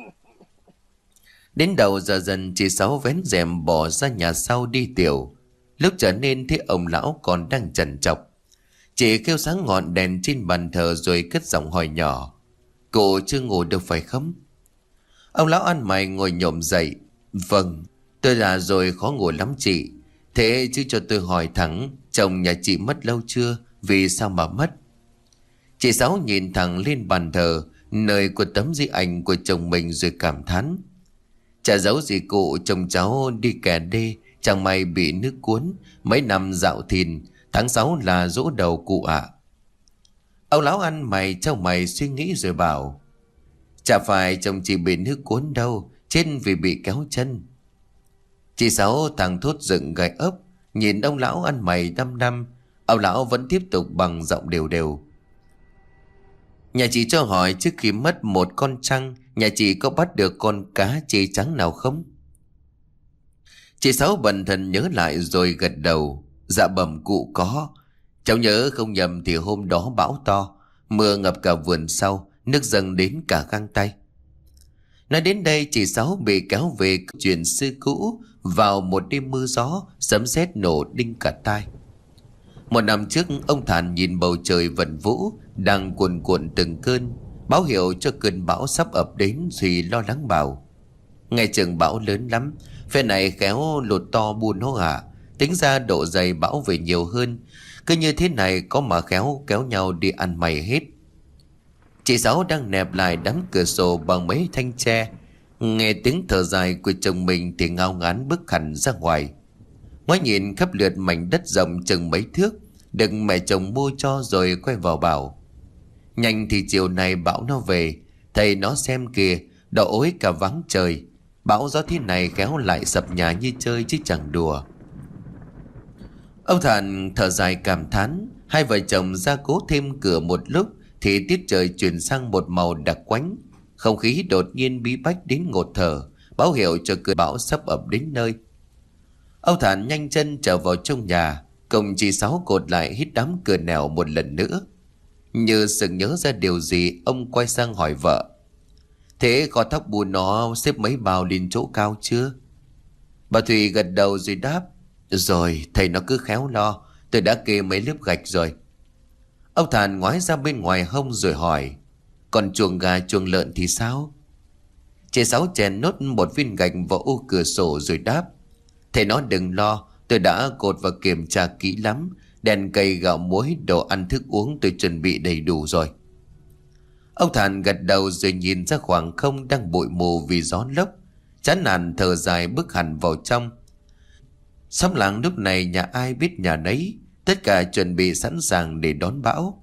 Đến đầu giờ dần, chị Sáu vén rèm bỏ ra nhà sau đi tiểu. Lúc trở nên thấy ông lão còn đang trằn trọc. Chị kêu sáng ngọn đèn trên bàn thờ rồi cất giọng hỏi nhỏ: Cụ chưa ngủ được phải không? Ông lão ăn mày ngồi nhổm dậy: Vâng, tôi là rồi, khó ngủ lắm chị. Thế chứ cho tôi hỏi thẳng, chồng nhà chị mất lâu chưa? Vì sao mà mất? Chị Sáu nhìn thẳng lên bàn thờ, nơi của tấm di ảnh của chồng mình rồi cảm thán: Chả giấu gì cụ, chồng cháu đi kè đê, chẳng may bị nước cuốn, mấy năm dạo thìn, tháng 6 là giỗ đầu cụ ạ. Ông lão ăn mày trao mày suy nghĩ rồi bảo: Chả phải chồng chị bị nước cuốn đâu, chết vì bị kéo chân. Chị Sáu thằng thốt dựng gai ốc, nhìn ông lão ăn mày đăm đăm. Ông lão vẫn tiếp tục bằng giọng đều đều: Nhà chị cho hỏi trước khi mất một con trăng, nhà chị có bắt được con cá chê trắng nào không? Chị Sáu bần thần nhớ lại rồi gật đầu: Dạ bẩm cụ có. Cháu nhớ không nhầm thì hôm đó bão to, mưa ngập cả vườn sau, nước dâng đến cả găng tay. Nói đến đây, chị Sáu bị kéo về chuyện xưa cũ. Vào một đêm mưa gió, sấm sét nổ đinh cả tai. Một năm trước, ông Thản nhìn bầu trời vần vũ đang cuồn cuộn từng cơn, báo hiệu cho cơn bão sắp ập đến thì lo lắng bảo: Ngày chừng bão lớn lắm, phe này khéo lụt to buôn hô hả. Tính ra độ dày bão về nhiều hơn, cứ như thế này có mà khéo kéo nhau đi ăn mày hết. Chị Sáu đang nẹp lại đám cửa sổ bằng mấy thanh tre, nghe tiếng thở dài của chồng mình thì ngao ngán bước hẳn ra ngoài. Ngoái nhìn khắp lượt mảnh đất rộng chừng mấy thước được mẹ chồng mua cho rồi quay vào bảo: Nhanh thì chiều này bão nó về, thầy nó xem kìa, đỏ ối cả vắng trời. Bão gió thế này khéo lại sập nhà như chơi chứ chẳng đùa. Ông Thản thở dài cảm thán. Hai vợ chồng ra cố thêm cửa một lúc thì tiết trời chuyển sang một màu đặc quánh. Không khí đột nhiên bí bách đến ngột thở, báo hiệu cho cơn bão sắp ập đến nơi. Ông Thản nhanh chân trở vào trong nhà, cùng chị Sáu cột lại hít đám cửa nẻo một lần nữa. Như sực nhớ ra điều gì, ông quay sang hỏi vợ: Thế kho thóc bùn nó xếp mấy bao lên chỗ cao chưa? Bà Thùy gật đầu rồi đáp: Rồi, thầy nó cứ khéo lo, tôi đã kê mấy lớp gạch rồi. Ông Thản ngoái ra bên ngoài hông rồi hỏi: Còn chuồng gà chuồng lợn thì sao? Chị Sáu chèn nốt một viên gạch vào ô cửa sổ rồi đáp: Thầy nó đừng lo, tôi đã cột và kiểm tra kỹ lắm. Đèn cây, gạo muối, đồ ăn thức uống tôi chuẩn bị đầy đủ rồi. Ông Thản gật đầu rồi nhìn ra khoảng không đang bụi mù vì gió lốc, chán nản thở dài bước hẳn vào trong. Xóm làng lúc này nhà ai biết nhà nấy, tất cả chuẩn bị sẵn sàng để đón bão.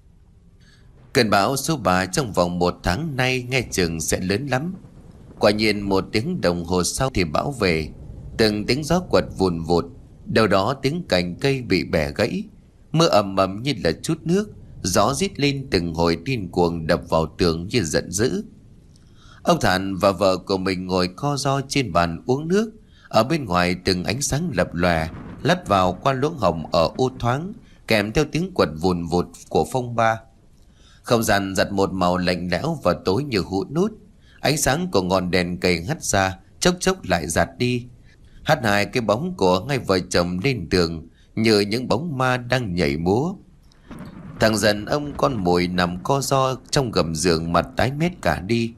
Cơn bão số 3 trong vòng 1 tháng nay nghe chừng sẽ lớn lắm. Quả nhiên 1 tiếng đồng hồ sau thì bão về. Từng tiếng gió quật vùn vụt, đâu đó tiếng cành cây bị bẻ gãy. Mưa ầm ầm như là chút nước, gió rít lên từng hồi điên cuồng đập vào tường như giận dữ. Ông Thản và vợ của mình ngồi co ro trên bàn uống nước. Ở bên ngoài từng ánh sáng lập lòe lắt vào qua lỗ hổng ở ô thoáng, kèm theo tiếng quật vùn vụt của phong ba. Không gian giặt một màu lạnh lẽo và tối như hũ nút. Ánh sáng của ngọn đèn cầy hắt ra, chốc chốc lại giạt đi, hắt hai cái bóng của hai vợ chồng lên tường như những bóng ma đang nhảy múa. Thằng dần ông con mồi nằm co ro trong gầm giường, mặt tái mét cả đi.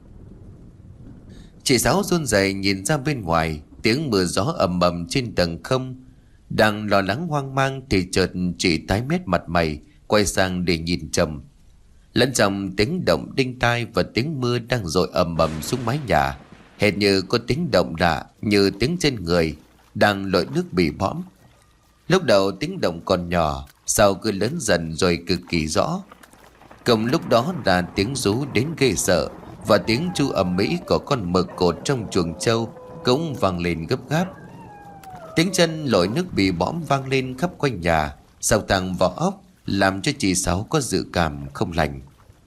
Chị Sáu run rẩy nhìn ra bên ngoài, tiếng mưa gió ầm ầm trên tầng không Đang lo lắng hoang mang thì chợt chị tái mét mặt mày, quay sang để nhìn chồng. Lẫn trong tiếng động đinh tai và tiếng mưa đang dội ầm ầm xuống mái nhà, hệt như có tiếng động lạ như tiếng trên người đang lội nước bị bõm. Lúc đầu tiếng động còn nhỏ, sau cứ lớn dần rồi cực kỳ rõ. Cùng lúc đó là tiếng rú đến ghê sợ, và tiếng chu ầm ĩ của con mực cột trong chuồng trâu cũng vang lên gấp gáp. Tiếng chân lội nước bị bõm vang lên khắp quanh nhà, sộc thẳng vào óc, làm cho chị Sáu có dự cảm không lành.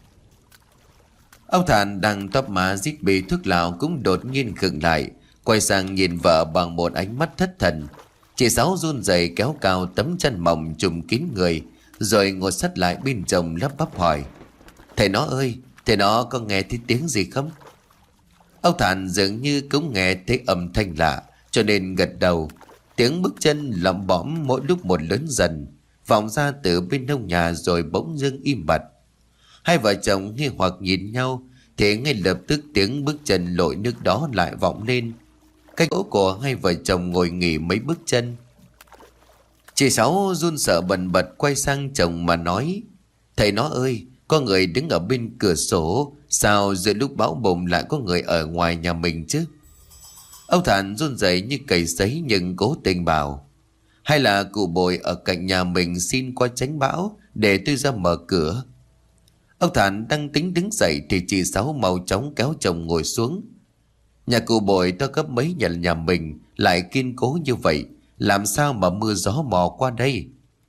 Ông Thản đang tóp má rít bì thuốc lào cũng đột nhiên khựng lại, quay sang nhìn vợ bằng một ánh mắt thất thần. Chị Sáu run rẩy kéo cao tấm chân mỏng trùm kín người, rồi ngồi sát lại bên chồng lắp bắp hỏi: "Thầy nó ơi, thầy nó có nghe thấy tiếng gì không?" Ông Thản dường như cũng nghe thấy âm thanh lạ, cho nên gật đầu. Tiếng bước chân lẩm bõm mỗi lúc một lớn dần, vọng ra từ bên hông nhà rồi bỗng dưng im bặt. Hai vợ chồng nghi hoặc nhìn nhau, thì ngay lập tức tiếng bước chân lội nước đó lại vọng lên. Cách ố của hai vợ chồng ngồi nghỉ mấy bước chân. Chị Sáu run sợ bần bật quay sang chồng mà nói: "Thầy nó ơi, có người đứng ở bên cửa sổ, sao giữa lúc bão bùng lại có người ở ngoài nhà mình chứ?" Ông Thản run rẩy như cầy sấy nhưng cố tình bảo: "Hay là cụ Bồi ở cạnh nhà mình xin qua tránh bão để tôi ra mở cửa?" Ông Thản đang tính đứng dậy thì chị Sáu mau chóng kéo chồng ngồi xuống. Nhà cụ Bồi to gấp mấy nhà mình, lại kiên cố như vậy, làm sao mà mưa gió mò qua đây?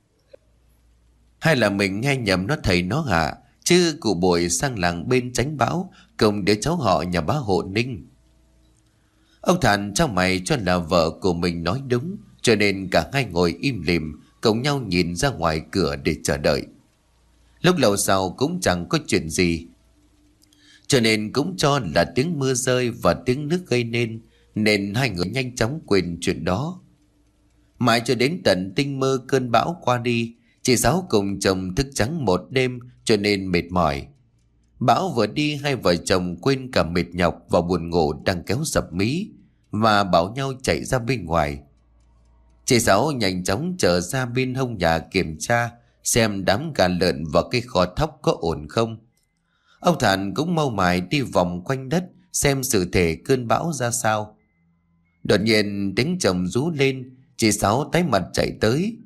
Hay là mình nghe nhầm nó thầy nó hả? Chứ cụ Bồi sang làng bên tránh bão cùng đứa cháu họ nhà bá Hộ Ninh. Ông Thản trong mày cho là vợ của mình nói đúng, cho nên cả hai ngồi im lìm cùng nhau nhìn ra ngoài cửa để chờ đợi. Lúc lâu sau cũng chẳng có chuyện gì, cho nên cũng cho là tiếng mưa rơi và tiếng nước gây nên hai người nhanh chóng quên chuyện đó. Mãi cho đến tận tinh mơ cơn bão qua đi, chị Sáu cùng chồng thức trắng một đêm cho nên mệt mỏi. Bão vừa đi, hai vợ chồng quên cả mệt nhọc và buồn ngủ đang kéo sập mí, và bảo nhau chạy ra bên ngoài. Chị Sáu nhanh chóng trở ra bên hông nhà kiểm tra xem đám gà lợn và cây kho thóc có ổn không. Ông Thản cũng mau mải đi vòng quanh đất xem sự thể cơn bão ra sao. Đột nhiên tiếng chồng rú lên, chị Sáu tái mặt chạy tới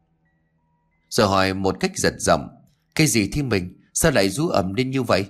rồi hỏi một cách giật giọng: "Cái gì thì mình, sao lại rú ầm lên như vậy?"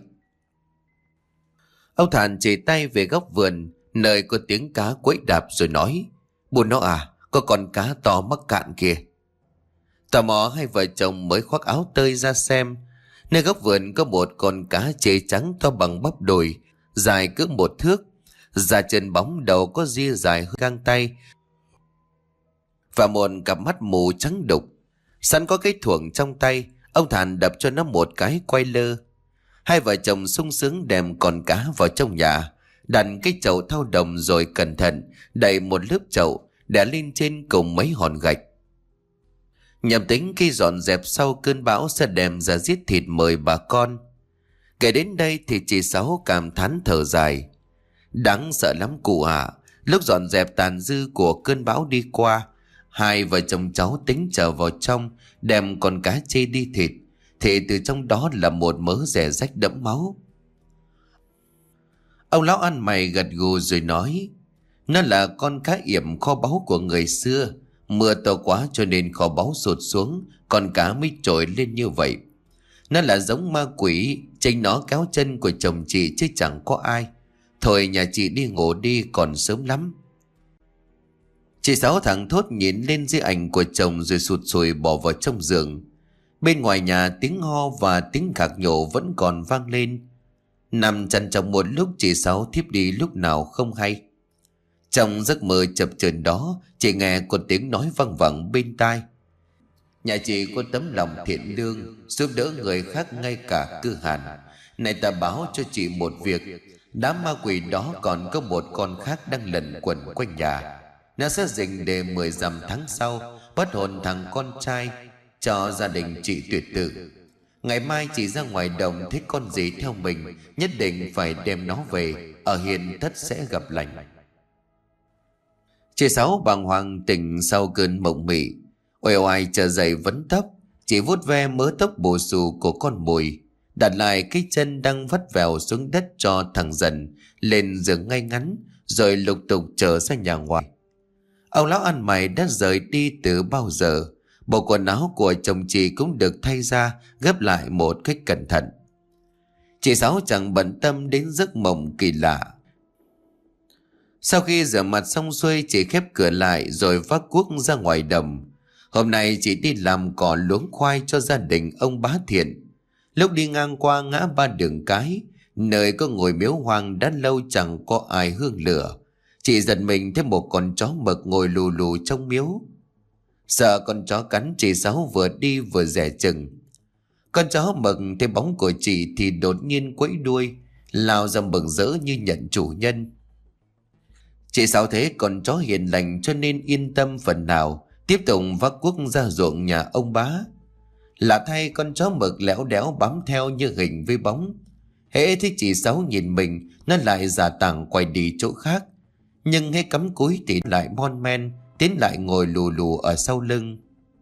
Ông Thản chỉ tay về góc vườn nơi có tiếng cá quẫy đạp rồi nói: "Buồn nó à, có con cá to mắc cạn kìa." Tò mò hai vợ chồng mới khoác áo tơi ra xem. Nơi góc vườn có một con cá chê trắng to bằng bắp đùi, dài cỡ 1 thước, da chân bóng, đầu có ria dài hơn gang tay và một cặp mắt mù trắng đục. Sẵn có cái thuổng trong tay, ông Thản đập cho nó một cái quay lơ. Hai vợ chồng sung sướng đem con cá vào trong nhà, đặt cái chậu thau đồng rồi cẩn thận đậy một lớp chậu để lên trên cùng mấy hòn gạch. Nhằm tính khi dọn dẹp sau cơn bão sẽ đem ra giết thịt mời bà con. Kể đến đây thì chị Sáu cảm thán thở dài: "Đáng sợ lắm cụ ạ." Lúc dọn dẹp tàn dư của cơn bão đi qua, hai vợ chồng cháu tính trở vào trong đem con cá chê đi thịt, thì từ trong đó là một mớ rẻ rách đẫm máu. Ông lão ăn mày gật gù rồi nói: "Nó là con cá yểm kho báu của người xưa. Mưa to quá cho nên kho báu sụt xuống, con cá mới trồi lên như vậy. Nó là giống ma quỷ, chính nó kéo chân của chồng chị chứ chẳng có ai. Thôi nhà chị đi ngủ đi, còn sớm lắm." Chị Sáu thẳng thốt nhìn lên di ảnh của chồng rồi sụt sùi bỏ vào trong giường. Bên ngoài nhà tiếng ho và tiếng khạc nhổ vẫn còn vang lên. Nằm chằn chọc một lúc, chị Sáu thiếp đi lúc nào không hay. Trong giấc mơ chập chờn đó, chị nghe có tiếng nói văng vẳng bên tai: "Nhà chị có tấm lòng thiện lương, giúp đỡ người khác ngay cả cư hàn. Này ta báo cho chị một việc, đám ma quỷ đó còn có một con khác đang lẩn quẩn quanh nhà. Nó sẽ dình để 10 dặm tháng sau bắt hồn thằng con trai cho gia đình chị tuyệt tự. Ngày mai chị ra ngoài đồng thấy con gì theo mình, nhất định phải đem nó về, ở hiền thất sẽ gặp lành." Chị Sáu bàng hoàng tỉnh sau cơn mộng mị, uể oải trở dậy vấn tóc. Chị vuốt ve mớ tóc bù xù của con mồi, đặt lại cái chân đang vắt vẻo xuống đất cho thằng Dần lên giường ngay ngắn, rồi lục tục trở ra nhà ngoài. Ông lão ăn mày đã rời đi từ bao giờ. Bộ quần áo của chồng chị cũng được thay ra, gấp lại một cách cẩn thận. Chị Sáu chẳng bận tâm đến giấc mộng kỳ lạ. Sau khi rửa mặt xong xuôi, chị khép cửa lại rồi vác cuốc ra ngoài đồng. Hôm nay chị đi làm cỏ luống khoai cho gia đình ông Bá Thiện. Lúc đi ngang qua ngã ba đường cái, nơi có ngôi miếu hoang đã lâu chẳng có ai hương lửa, chị giật mình thấy một con chó mực ngồi lù lù trong miếu. Sợ con chó cắn, chị Sáu vừa đi vừa dè chừng. Con chó mực thấy bóng của chị thì đột nhiên quẫy đuôi, lao ra mừng rỡ như nhận chủ nhân. Chị Sáu thấy con chó hiền lành cho nên yên tâm phần nào, tiếp tục vác cuốc ra ruộng nhà ông Bá. Lạ thay, con chó mực lẽo đẽo bám theo như hình với bóng. Hễ thấy chị Sáu nhìn mình, nó lại giả tảng quay đi chỗ khác. Nhưng hễ cắm cúi thì lại mon men tiến lại ngồi lù lù ở sau lưng.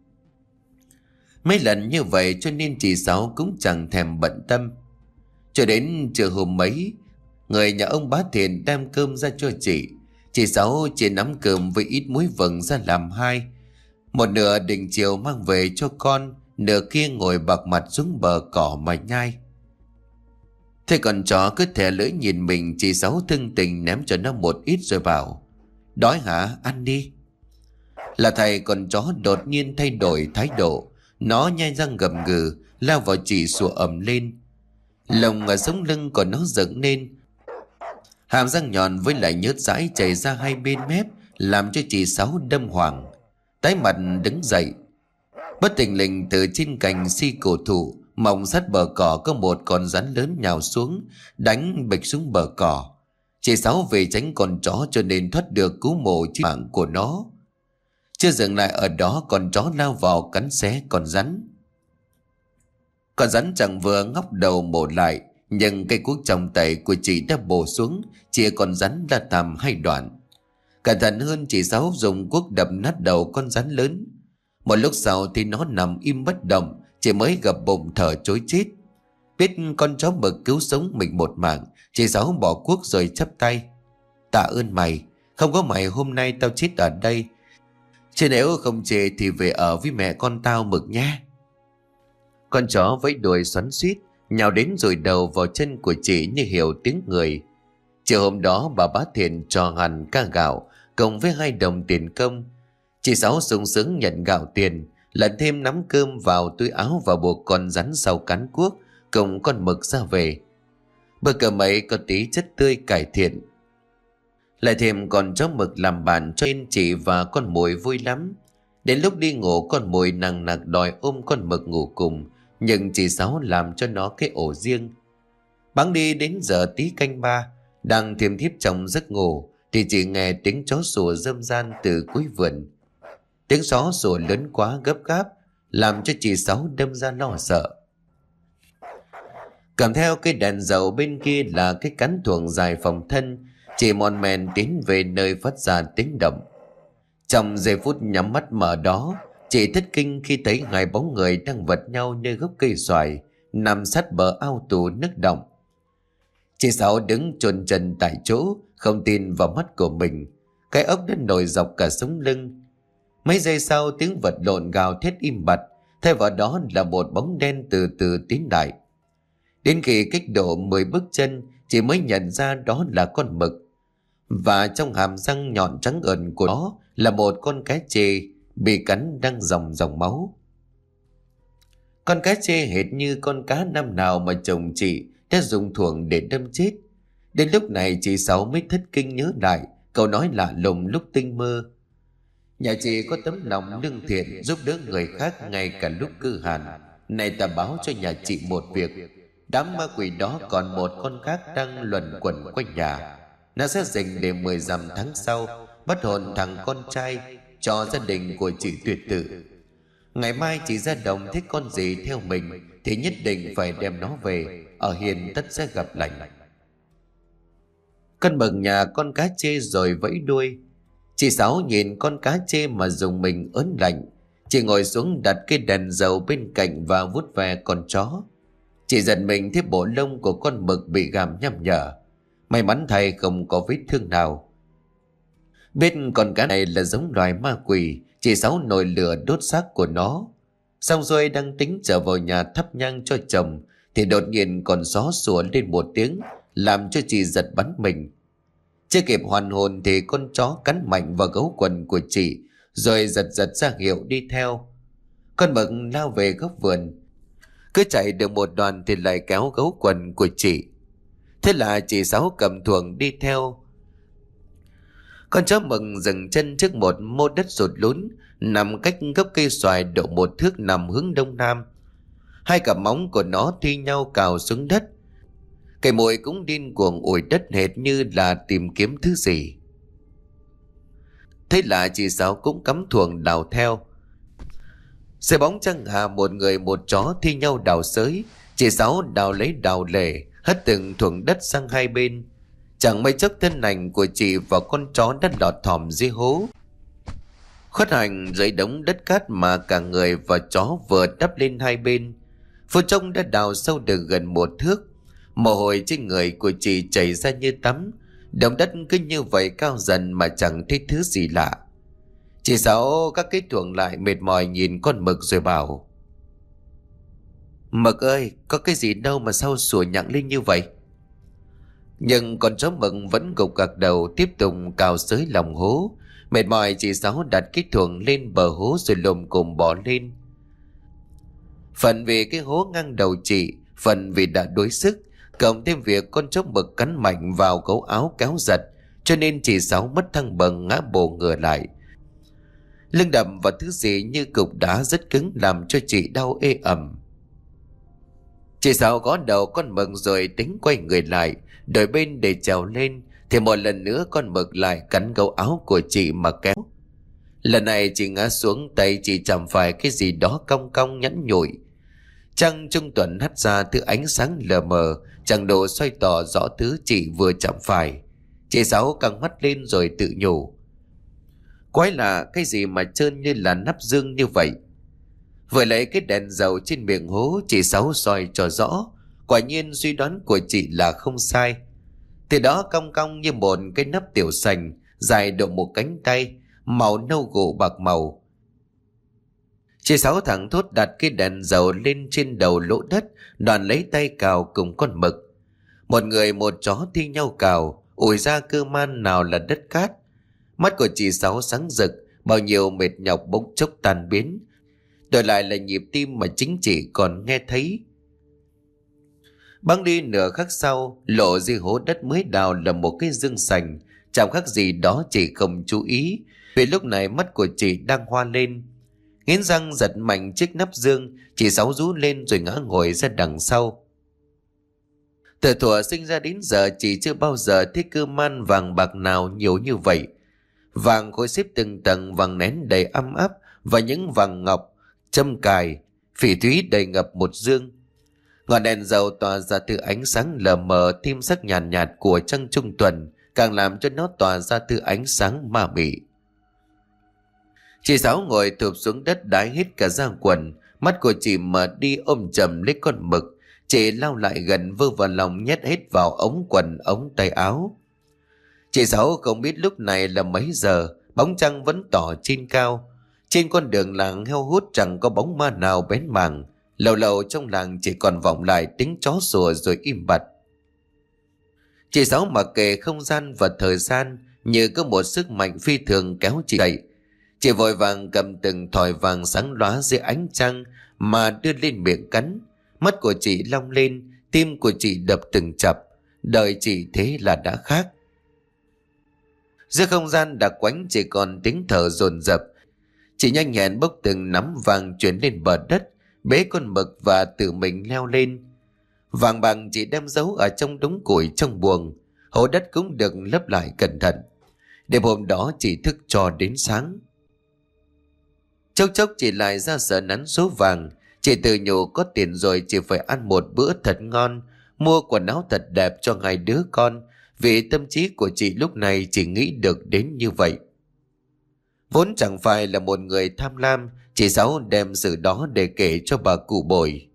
Mấy lần như vậy cho nên chị Sáu cũng chẳng thèm bận tâm. Cho đến trưa hôm mấy, người nhà ông Bá Thiện đem cơm ra cho chị Sáu chỉ nắm cơm với ít muối vừng ra làm hai. Một nửa định chiều mang về cho con, nửa kia ngồi bạc mặt xuống bờ cỏ mà nhai. Thế con chó cứ thè lưỡi nhìn mình, chị Sáu thương tình ném cho nó một ít rồi bảo: "Đói hả? Ăn đi." Là thầy con chó đột nhiên thay đổi thái độ. Nó nhai răng gầm gừ, lao vào chị sủa ầm lên. Lồng ở sống lưng của nó dựng lên, hàm răng nhọn với lại nhớt dãi chảy ra hai bên mép, làm cho chị Sáu đâm hoàng. Tái mặt đứng dậy. Bất thình lình từ trên cành si cổ thụ mọc sát bờ cỏ có một con rắn lớn nhào xuống, đánh bịch xuống bờ cỏ. Chị Sáu vì tránh con chó cho nên thoát được cứu mộ chí mạng của nó. Chưa dừng lại ở đó, con chó lao vào cắn xé con rắn. Con rắn chẳng vừa ngóc đầu mổ lại, nhưng cây cuốc trong tay của chị đã bổ xuống, chia con rắn ra làm hai đoạn. Cẩn thận hơn, chị Sáu dùng cuốc đập nát đầu con rắn lớn. Một lúc sau thì nó nằm im bất động, chỉ mới gập bụng thở trối chết. Biết con chó mực cứu sống mình một mạng, chị Sáu bỏ cuốc rồi chắp tay: "Tạ ơn mày, không có mày hôm nay tao chết ở đây. Chứ nếu không chê thì về ở với mẹ con tao Mực nha." Con chó vẫy đuôi xoắn xuýt, nhào đến rồi đầu vào chân của chị như hiểu tiếng người. Chiều hôm đó bà Bá Thiện cho hẳn ca gạo cộng với 2 đồng tiền công. Chị Sáu sung sướng nhận gạo tiền, lần thêm nắm cơm vào túi áo và buộc con rắn sau cán cuốc cùng con mực ra về. Bữa cơm ấy có tí chất tươi cải thiện, lại thêm con chó mực làm bạn, cho nên chị và con mồi vui lắm. Đến lúc đi ngủ, con mồi nằng nặc đòi ôm con mực ngủ cùng, nhưng chị Sáu làm cho nó cái ổ riêng. Bẵng đi đến giờ tí canh ba, đang thiêm thiếp trong giấc ngủ thì chị nghe tiếng chó sủa râm ran từ cuối vườn. Tiếng chó sủa lớn quá gấp gáp, làm cho chị Sáu đâm ra lo sợ. Cầm theo cây đèn dầu bên kia là cái cán thuồng dài phòng thân, chị mon men tiến về nơi phát ra tiếng động. Trong giây phút nhắm mắt mở đó, chị thất kinh khi thấy 2 bóng người đang vật nhau nơi gốc cây xoài nằm sát bờ ao tù nước động. Chị Sáu đứng chôn chân tại chỗ, không tin vào mắt của mình. Cái ốc đã nổi dọc cả sống lưng. Mấy giây sau, tiếng vật lộn gào thét im bặt, thay vào đó là một bóng đen từ từ tiến lại. Đến khi cách độ 10 bước chân, chị mới nhận ra đó là con mực, và trong hàm răng nhọn trắng ẩn của nó là một con cá chê bị cắn đang ròng ròng máu. Con cá chê hệt như con cá năm nào mà chồng chị đã dùng thuồng để đâm chết. Đến lúc này chị Sáu mới thất kinh nhớ lại câu nói lạ lùng lúc tinh mơ: "Nhà chị có tấm lòng lương thiện, giúp đỡ người khác ngay cả lúc cư hàn. Này ta báo cho nhà chị một việc, đám ma quỷ đó còn một con khác đang luẩn quẩn quanh nhà. Nó sẽ dành để 10 dặm tháng sau bắt hồn thằng con trai cho gia đình của chị tuyệt tử. Ngày mai chị ra đồng thích con gì theo mình thì nhất định phải đem nó về, ở hiền tất sẽ gặp lành." Con mực nhà con cá chê rồi vẫy đuôi. Chị Sáu nhìn con cá chê mà dùng mình ớn lạnh. Chị ngồi xuống đặt cái đèn dầu bên cạnh và vuốt ve con chó. Chị giật mình thấy bộ lông của con mực bị gặm nham nhở. May mắn thay không có vết thương nào. Biết con cá này là giống loài ma quỷ, chị Sáu nổi lửa đốt xác của nó. Xong rồi đang tính trở vào nhà thắp nhang cho chồng thì đột nhiên con gió sủa lên một tiếng, làm cho chị giật bắn mình. Chưa kịp hoàn hồn thì con chó cắn mạnh vào gấu quần của chị, rồi giật giật ra hiệu đi theo. Con mực lao về góc vườn, cứ chạy được một đoạn thì lại kéo gấu quần của chị. Thế là chị Sáu cầm thuồng đi theo. Con chó mực dừng chân trước một mô đất sụt lún, nằm cách gốc cây xoài độ 1 thước, nằm hướng đông nam. Hai cặp móng của nó thi nhau cào xuống đất. Cái mồi cũng điên cuồng ủi đất hệt như là tìm kiếm thứ gì. Thế là chị Sáu cũng cắm thuồng đào theo. Xe bóng trăng hà, một người một chó thi nhau đào xới. Chị Sáu đào lấy đào lề, hất từng thuồng đất sang hai bên. Chẳng mấy chốc thân ảnh của chị và con chó đã lọt thỏm dưới hố. Khuất hành dưới đống đất cát mà cả người và chó vừa đắp lên hai bên. Phút chốc đã đào sâu được gần 1 thước. Mồ hôi trên người của chị chảy ra như tắm. Đống đất cứ như vậy cao dần mà chẳng thấy thứ gì lạ. Chị Sáu các cái thuồng lại mệt mỏi nhìn con mực rồi bảo: Mực ơi, có cái gì đâu mà sao sủa nhặng lên như vậy? Nhưng con chó mực vẫn gục gặc đầu tiếp tục cào xới lòng hố. Mệt mỏi chị Sáu đặt cái thuồng lên bờ hố rồi lồm cồm bỏ lên. Phần vì cái hố ngang đầu chị, phần vì đã đuối sức, cộng thêm việc con chó mực cắn mạnh vào gấu áo kéo giật, cho nên chị Sáu mất thăng bằng ngã bổ ngửa lại. Lưng đập vào thứ gì như cục đá rất cứng làm cho chị đau ê ẩm. Chị Sáu gõ đầu con mực rồi tính quay người lại đổi bên để trèo lên, thì một lần nữa con mực lại cắn gấu áo của chị mà kéo. Lần này chị ngã xuống, tay chị chạm phải cái gì đó cong cong nhẵn nhụi. Trăng trung tuần hắt ra thứ ánh sáng lờ mờ, chẳng độ xoay tỏ rõ thứ chị vừa chạm phải. Chị Sáu căng mắt lên rồi tự nhủ: Quái lạ, cái gì mà trơn như là nắp dương như vậy. Vừa lấy cái đèn dầu trên miệng hố, chị Sáu soi cho rõ. Quả nhiên suy đoán của chị là không sai. Từ đó cong cong như một cái nắp tiểu sành, dài độ 1 cánh tay, màu nâu gỗ bạc màu. Chị Sáu thẳng thốt đặt cái đèn dầu lên trên đầu lỗ đất, đoàn lấy tay cào cùng con mực. Một người một chó thi nhau cào, ủi ra cơ man nào là đất cát. Mắt của chị Sáu sáng rực, bao nhiêu mệt nhọc bỗng chốc tan biến. Đổi lại là nhịp tim mà chính chị còn nghe thấy. Băng đi nửa khắc sau, lộ dưới hố đất mới đào là một cái dương sành, chẳng khác gì đó chị không chú ý, vì lúc này mắt của chị đang hoa lên. Nghiến răng giật mạnh chiếc nắp dương, chị Sáu rú lên rồi ngã ngồi ra đằng sau. Từ thuở sinh ra đến giờ chị chưa bao giờ thấy cơ man vàng bạc nào nhiều như vậy. Vàng khối xếp từng tầng, vàng nén đầy ăm áp và những vàng ngọc, châm cài, phỉ thúy đầy ngập một dương. Ngọn đèn dầu tỏa ra từ ánh sáng lờ mờ thêm sắc nhàn nhạt của trăng trung tuần, càng làm cho nó tỏa ra từ ánh sáng ma mị. Chị Sáu ngồi thụp xuống đất đái hết cả da quần, mắt của chị mở đi ôm chầm lấy con mực. Chị lao lại gần vơ vào lòng nhét hết vào ống quần ống tay áo. Chị Sáu không biết lúc này là mấy giờ, bóng trăng vẫn tỏ trên cao. Trên con đường làng heo hút chẳng có bóng ma nào bén mảng. Lâu lâu trong làng chỉ còn vọng lại tiếng chó sủa rồi im bặt. Chị Sáu mặc kệ không gian và thời gian, như có một sức mạnh phi thường kéo chị dậy. Chị vội vàng cầm từng thỏi vàng sáng lóa dưới ánh trăng mà đưa lên miệng cắn. Mắt của chị long lên, tim của chị đập từng chập. Đời chị thế là đã khác. Giữa không gian đặc quánh chỉ còn tiếng thở dồn dập. Chị nhanh nhẹn bốc từng nắm vàng chuyển lên bờ đất, bế con mực và tự mình leo lên. Vàng bằng chị đem giấu ở trong đống củi trong buồng. Hố đất cũng được lấp lại cẩn thận. Đêm hôm đó chị thức cho đến sáng. Chốc chốc chị lại ra sở nắn số vàng. Chị tự nhủ có tiền rồi chị phải ăn một bữa thật ngon, mua quần áo thật đẹp cho 2 đứa con, vì tâm trí của chị lúc này chỉ nghĩ được đến như vậy. Vốn chẳng phải là một người tham lam, chị Sáu đem sự đó để kể cho bà cụ Bồi.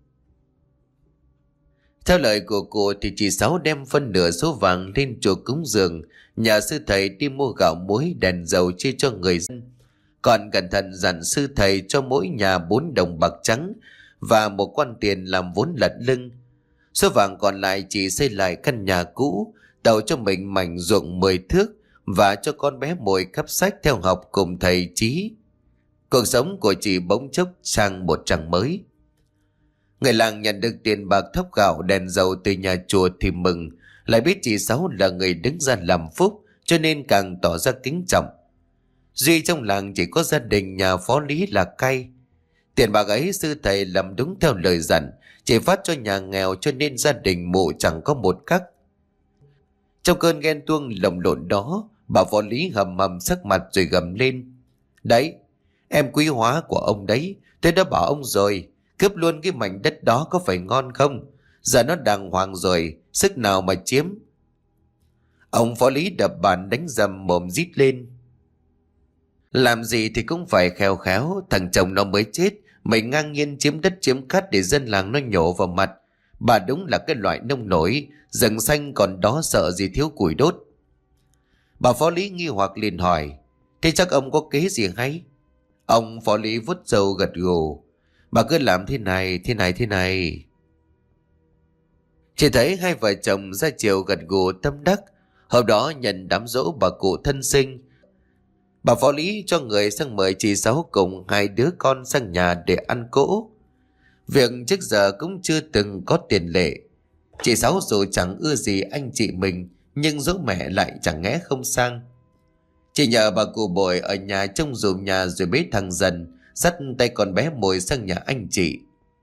Theo lời của cụ thì chị Sáu đem phân nửa số vàng lên chùa cúng dường, nhờ sư thầy đi mua gạo muối đèn dầu chia cho người dân. Còn cẩn thận dặn sư thầy cho mỗi nhà 4 đồng bạc trắng và một quan tiền làm vốn lật lưng. Số vàng còn lại chị xây lại căn nhà cũ, tậu cho mình mảnh ruộng 10 thước và cho con bé Mồi cắp sách theo học cùng thầy Chí. Cuộc sống của chị bỗng chốc sang một trang mới. Người làng nhận được tiền bạc thóc gạo đèn dầu từ nhà chùa thì mừng, lại biết chị Sáu là người đứng ra làm phúc cho nên càng tỏ ra kính trọng. Duy trong làng chỉ có gia đình nhà phó lý là cay. Tiền bạc ấy sư thầy làm đúng theo lời dặn, chỉ phát cho nhà nghèo cho nên gia đình mụ chẳng có một cắc. Trong cơn ghen tuông lồng lộn đó, bà phó lý hầm hầm sắc mặt rồi gầm lên: Đấy, em quý hóa của ông đấy, tôi đã bảo ông rồi, cướp luôn cái mảnh đất đó có phải ngon không? Giờ nó đàng hoàng rồi, sức nào mà chiếm. Ông phó lý đập bàn đánh dầm mồm rít lên: Làm gì thì cũng phải khéo khéo, thằng chồng nó mới chết, mày ngang nhiên chiếm đất chiếm cát để dân làng nó nhổ vào mặt. Bà đúng là cái loại nông nổi, rừng xanh còn đó sợ gì thiếu củi đốt. Bà phó lý nghi hoặc liền hỏi: Thế chắc ông có kế gì hay? Ông phó lý vuốt râu gật gù: Bà cứ làm thế này, thế này, thế này. Chỉ thấy hai vợ chồng ra chiều gật gù tâm đắc. Hôm đó nhận đám giỗ bà cụ thân sinh, bà phó lý cho người sang mời chị Sáu cùng hai đứa con sang nhà để ăn cỗ. Việc trước giờ cũng chưa từng có tiền lệ. Chị Sáu dù chẳng ưa gì anh chị mình, nhưng dỗ mẹ lại chẳng nghe không sang. Chị nhờ bà cụ Bồi ở nhà trông dùm nhà rồi bế thằng Dần dắt tay con bé Mồi sang nhà anh chị.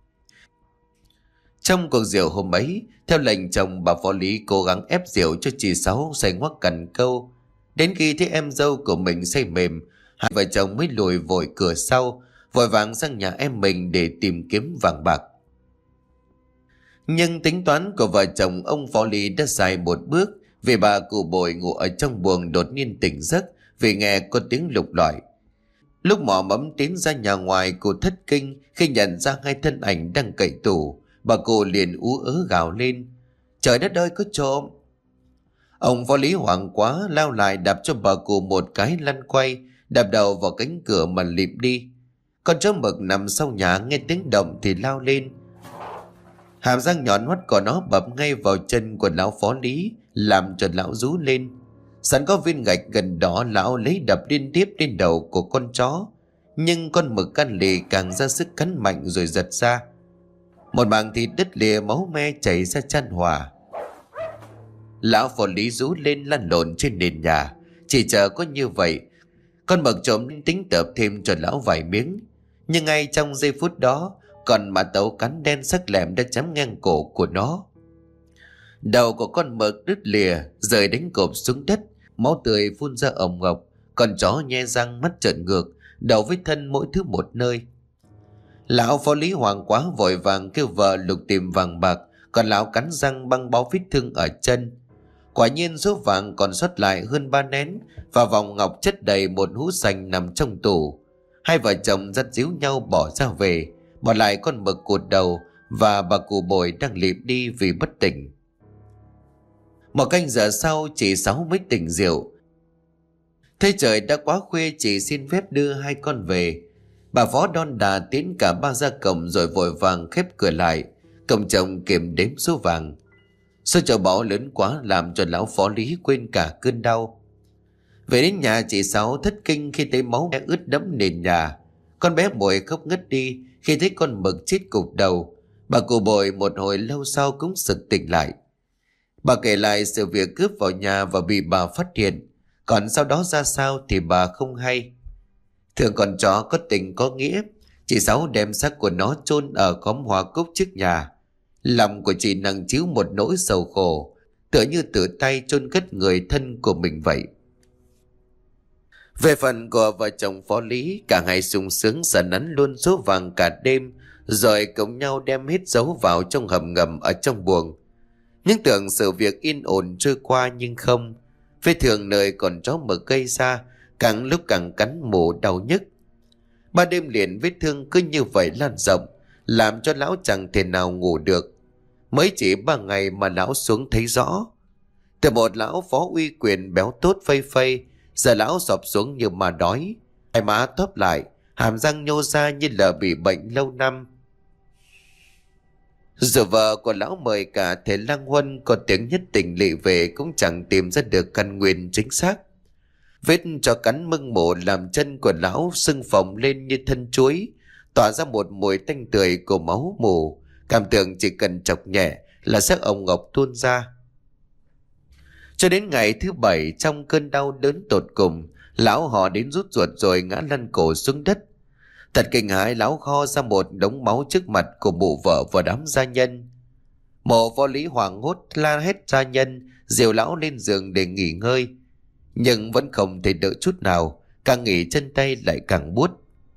Trong cuộc rượu hôm ấy, theo lệnh chồng, bà phó lý cố gắng ép rượu cho chị Sáu say ngoắc cần câu. Đến khi thấy em dâu của mình say mềm, hai vợ chồng mới lùi vội cửa sau, vội vàng sang nhà em mình để tìm kiếm vàng bạc. Nhưng tính toán của vợ chồng ông phó lý đã sai một bước, vì bà cụ Bồi ngủ ở trong buồng đột nhiên tỉnh giấc vì nghe có tiếng lục lọi. Lúc mò mẫm tiến ra nhà ngoài, cô thất kinh khi nhận ra hai thân ảnh đang cậy tủ. Bà cụ liền ú ớ gào lên: Trời đất ơi, có trộm! Ông phó lý hoảng quá lao lại đạp cho bà cụ một cái lăn quay, đạp đầu vào cánh cửa mà lịm đi. Con chó mực nằm sau nhà nghe tiếng động thì lao lên. Hàm răng nhọn hoắt của nó bập ngay vào chân của lão phó lý, làm cho lão rú lên. Sẵn có viên gạch gần đó, lão lấy đập liên tiếp lên đầu của con chó, nhưng con mực can lì càng ra sức cắn mạnh rồi giật ra. Một mảng thịt đứt lìa, máu me chảy ra chan hòa. Lão phó lý rú lên lăn lộn trên nền nhà. Chỉ chờ có như vậy, con mực trộm tính tập thêm cho lão vài miếng. Nhưng ngay trong giây phút đó, con mã tấu cắn đen sắc lẹm đã chém ngang cổ của nó. Đầu của con mực đứt lìa, rơi đánh cộp xuống đất, máu tươi phun ra ồng ọc. Con chó nhe răng, mắt trợn ngược, đầu với thân mỗi thứ một nơi. Lão phó lý hoảng quá vội vàng kêu vợ lục tìm vàng bạc, còn lão cắn răng băng bó vết thương ở chân. Quả nhiên số vàng còn sót lại hơn 3 nén, và vòng ngọc chất đầy một hũ sành nằm trong tủ. Hai vợ chồng dắt díu nhau bỏ ra về, bỏ lại con mực cụt đầu và bà cụ Bồi đang lịm đi vì bất tỉnh. Một canh giờ sau, chị Sáu mới tỉnh rượu. Thế trời đã quá khuya, chị xin phép đưa hai con về. Bà phó đon đà tiến cả ba ra cổng rồi vội vàng khép cửa lại. Cổng chồng kiểm đếm số vàng. Số châu báu lớn quá làm cho lão phó lý quên cả cơn đau. Về đến nhà, chị Sáu thất kinh khi thấy máu me ướt đẫm nền nhà. Con bé Mồi khóc ngất đi khi thấy con mực chết cục đầu. Bà cụ Bồi một hồi lâu sau cũng sực tỉnh lại. Bà kể lại sự việc cướp vào nhà và bị bà phát hiện. Còn sau đó ra sao thì bà không hay. Thường con chó có tình có nghĩa, chị Sáu đem xác của nó chôn ở khóm hoa cúc trước nhà. Lòng của chị nặng trĩu một nỗi sầu khổ, tựa như tự tay chôn cất người thân của mình vậy. Về phần của vợ chồng phó lý, cả hai sung sướng sờ nắn luôn số vàng cả đêm, rồi cùng nhau đem hết giấu vào trong hầm ngầm ở trong buồng. Nhưng tưởng sự việc yên ổn trôi qua nhưng không. Vết thương nơi con chó mực gây ra càng lúc càng cắn mổ đau nhức. 3 đêm liền vết thương cứ như vậy lan rộng, làm cho lão chẳng thể nào ngủ được. Mới chỉ 3 ngày mà lão xuống thấy rõ. Từ một lão phó uy quyền béo tốt phây phây, giờ lão sọp xuống như mà đói. Hai má tóp lại, hàm răng nhô ra như là bị bệnh lâu năm. Giờ vợ của lão mời cả thể lang huân có tiếng nhất tình lỵ về cũng chẳng tìm ra được căn nguyên chính xác. Vết cho cắn mưng mổ làm chân của lão sưng phồng lên như thân chuối, tỏa ra một mùi tanh tưởi của máu mù. Cảm tưởng chỉ cần chọc nhẹ là xác ông ngọc tuôn ra. Cho đến ngày thứ 7, trong cơn đau đớn tột cùng, lão họ đến rút ruột rồi ngã lăn cổ xuống đất. Thật kinh hãi, lão kho ra một đống máu trước mặt của mụ vợ và đám gia nhân. Mộ Phó Lý hoảng hốt la hét gia nhân dìu lão lên giường để nghỉ ngơi, nhưng vẫn không thể đỡ chút nào, càng nghỉ chân tay lại càng buốt.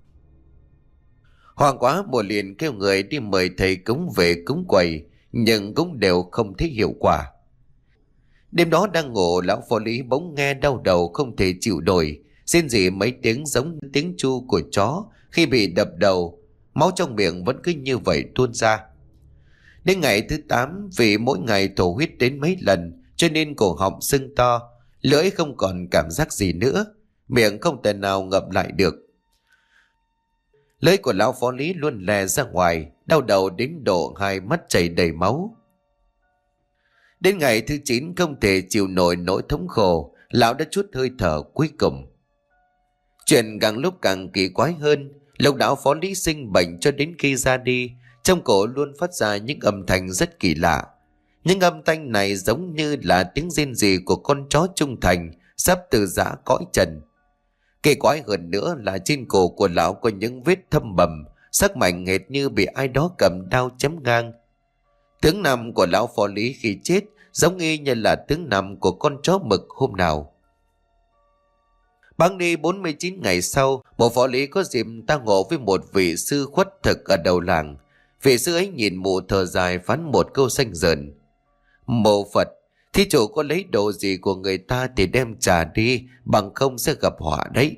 Hoang quá, mùa liền kêu người đi mời thầy cúng về cúng quầy, nhưng cũng đều không thấy hiệu quả. Đêm đó đang ngủ, lão Phó Lý bỗng nghe đau đầu không thể chịu nổi, rên rỉ mấy tiếng giống tiếng chu của chó khi bị đập đầu. Máu trong miệng vẫn cứ như vậy tuôn ra. Đến ngày thứ 8, vì mỗi ngày thổ huyết đến mấy lần cho nên cổ họng sưng to, lưỡi không còn cảm giác gì nữa, miệng không thể nào ngậm lại được. Lưỡi của lão Phó Lý luôn lè ra ngoài, đau đầu đến độ hai mắt chảy đầy máu. Đến ngày thứ 9 không thể chịu nổi nỗi thống khổ, lão đã trút hơi thở cuối cùng. Chuyện càng lúc càng kỳ quái hơn. Lúc lão Phó Lý sinh bệnh cho đến khi ra đi, trong cổ luôn phát ra những âm thanh rất kỳ lạ. Những âm thanh này giống như là tiếng rên rỉ của con chó trung thành sắp từ giã cõi trần. Kỳ quái hơn nữa là trên cổ của lão có những vết thâm bầm, sắc mảnh hệt như bị ai đó cầm đao chém ngang. Tướng nằm của lão Phó Lý khi chết giống y như là tướng nằm của con chó mực hôm nào. Băng đi 49 ngày sau, Mộ Phó Lý có dịp tang ngộ với một vị sư khuất thực ở đầu làng. Vị sư ấy nhìn mụ thở dài phán một câu xanh dờn: "Mộ Phật, thí chủ có lấy đồ gì của người ta thì đem trả đi, bằng không sẽ gặp họa đấy."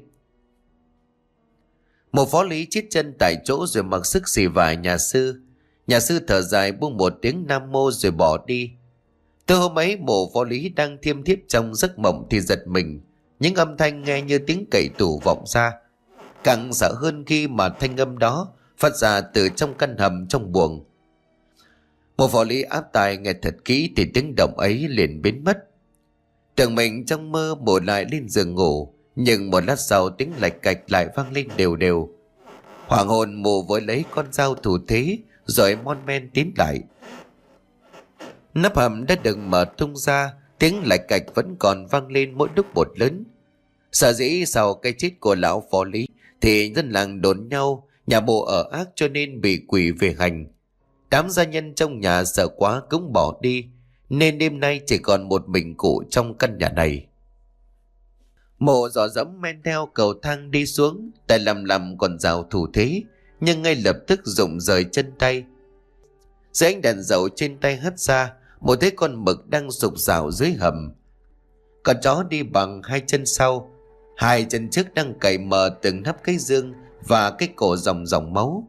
Mộ Phó Lý chết chân tại chỗ rồi mặc sức xì vả nhà sư. Nhà sư thở dài buông một tiếng nam mô rồi bỏ đi. Từ hôm ấy, Mộ Phó Lý đang thiêm thiếp trong giấc mộng thì giật mình. Những âm thanh nghe như tiếng cậy tủ vọng ra. Càng sợ hơn khi mà thanh âm đó phát ra từ trong căn hầm trong buồng. Mộ Phó Lý áp tai nghe thật kỹ thì tiếng động ấy liền biến mất. Tưởng mình trong mơ mộ lại lên giường ngủ, nhưng một lát sau tiếng lạch cạch lại vang lên đều đều. Hoàng hồn mộ với lấy con dao thủ thế rồi mon men tiến lại. Nắp hầm đã được mở tung ra, tiếng lạch cạch vẫn còn vang lên mỗi lúc một lớn. Sở dĩ sau cái chết của lão Phó Lý thì dân làng đồn nhau nhà mộ ở ác cho nên bị quỷ về hành. Đám gia nhân trong nhà sợ quá cũng bỏ đi, nên đêm nay chỉ còn một mình cụ trong căn nhà này. Mộ dò dẫm men theo cầu thang đi xuống, tay lầm còn rào thủ thế, nhưng ngay lập tức rụng rời chân tay. Dưới ánh đèn dầu trên tay hất ra, một thấy con mực đang sục sạo dưới hầm. Con chó đi bằng hai chân sau, hai chân trước đang cày mờ từng nắp cái dương và cái cổ dòng dòng máu.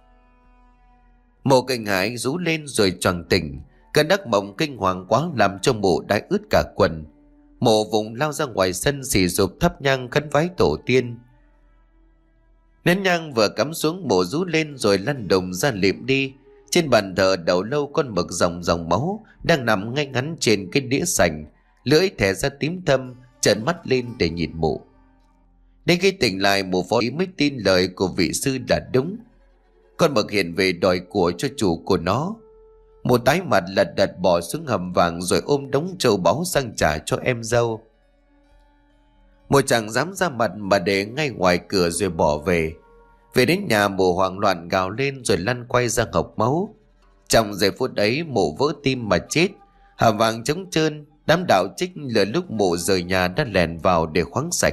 Mộ kinh hãi rú lên rồi choàng tỉnh. Cơn ác mộng kinh hoàng quá làm cho mộ đã ướt cả quần. Mộ vùng lao ra ngoài sân xì rụp thắp nhang khấn vái tổ tiên. Nén nhang vừa cắm xuống, mộ rú lên rồi lăn đùng ra liệm đi. Trên bàn thờ đầu lâu con mực dòng dòng máu đang nằm ngay ngắn trên cái đĩa sành, lưỡi thè ra tím thâm, trợn mắt lên để nhìn mụ. Đến khi tỉnh lại, Mộ Phó Lý mới tin lời của vị sư là đúng. Con mực hiện về đòi của cho chủ của nó. Mụ tái mặt lật đật bỏ xuống hầm vàng rồi ôm đống châu báu sang trả cho em dâu. Mụ chẳng dám ra mặt mà để ngay ngoài cửa rồi bỏ về. Về đến nhà, mụ hoảng loạn gào lên rồi lăn quay ra ngọc máu. Trong giây phút ấy, mụ vỡ tim mà chết. Hầm vàng trống trơn, đám đạo trích lừa lúc mụ rời nhà đã lèn vào để khoáng sạch.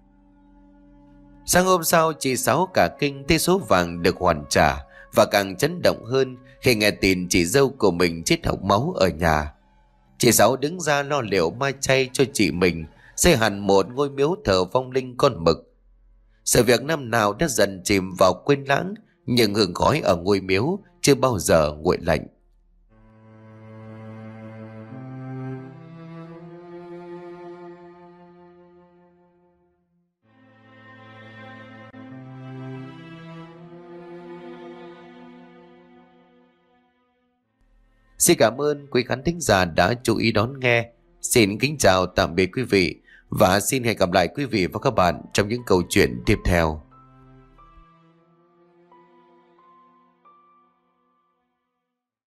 Sáng hôm sau, chị Sáu cả kinh thấy số vàng được hoàn trả và càng chấn động hơn khi nghe tin chị dâu của mình chết hộc máu ở nhà. Chị Sáu đứng ra lo liệu mai chay cho chị mình xây hẳn một ngôi miếu thờ vong linh con mực. Sự việc năm nào đã dần chìm vào quên lãng, nhưng hương khói ở ngôi miếu chưa bao giờ nguội lạnh. Xin cảm ơn quý khán thính giả đã chú ý đón nghe. Xin kính chào tạm biệt quý vị và xin hẹn gặp lại quý vị và các bạn trong những câu chuyện tiếp theo.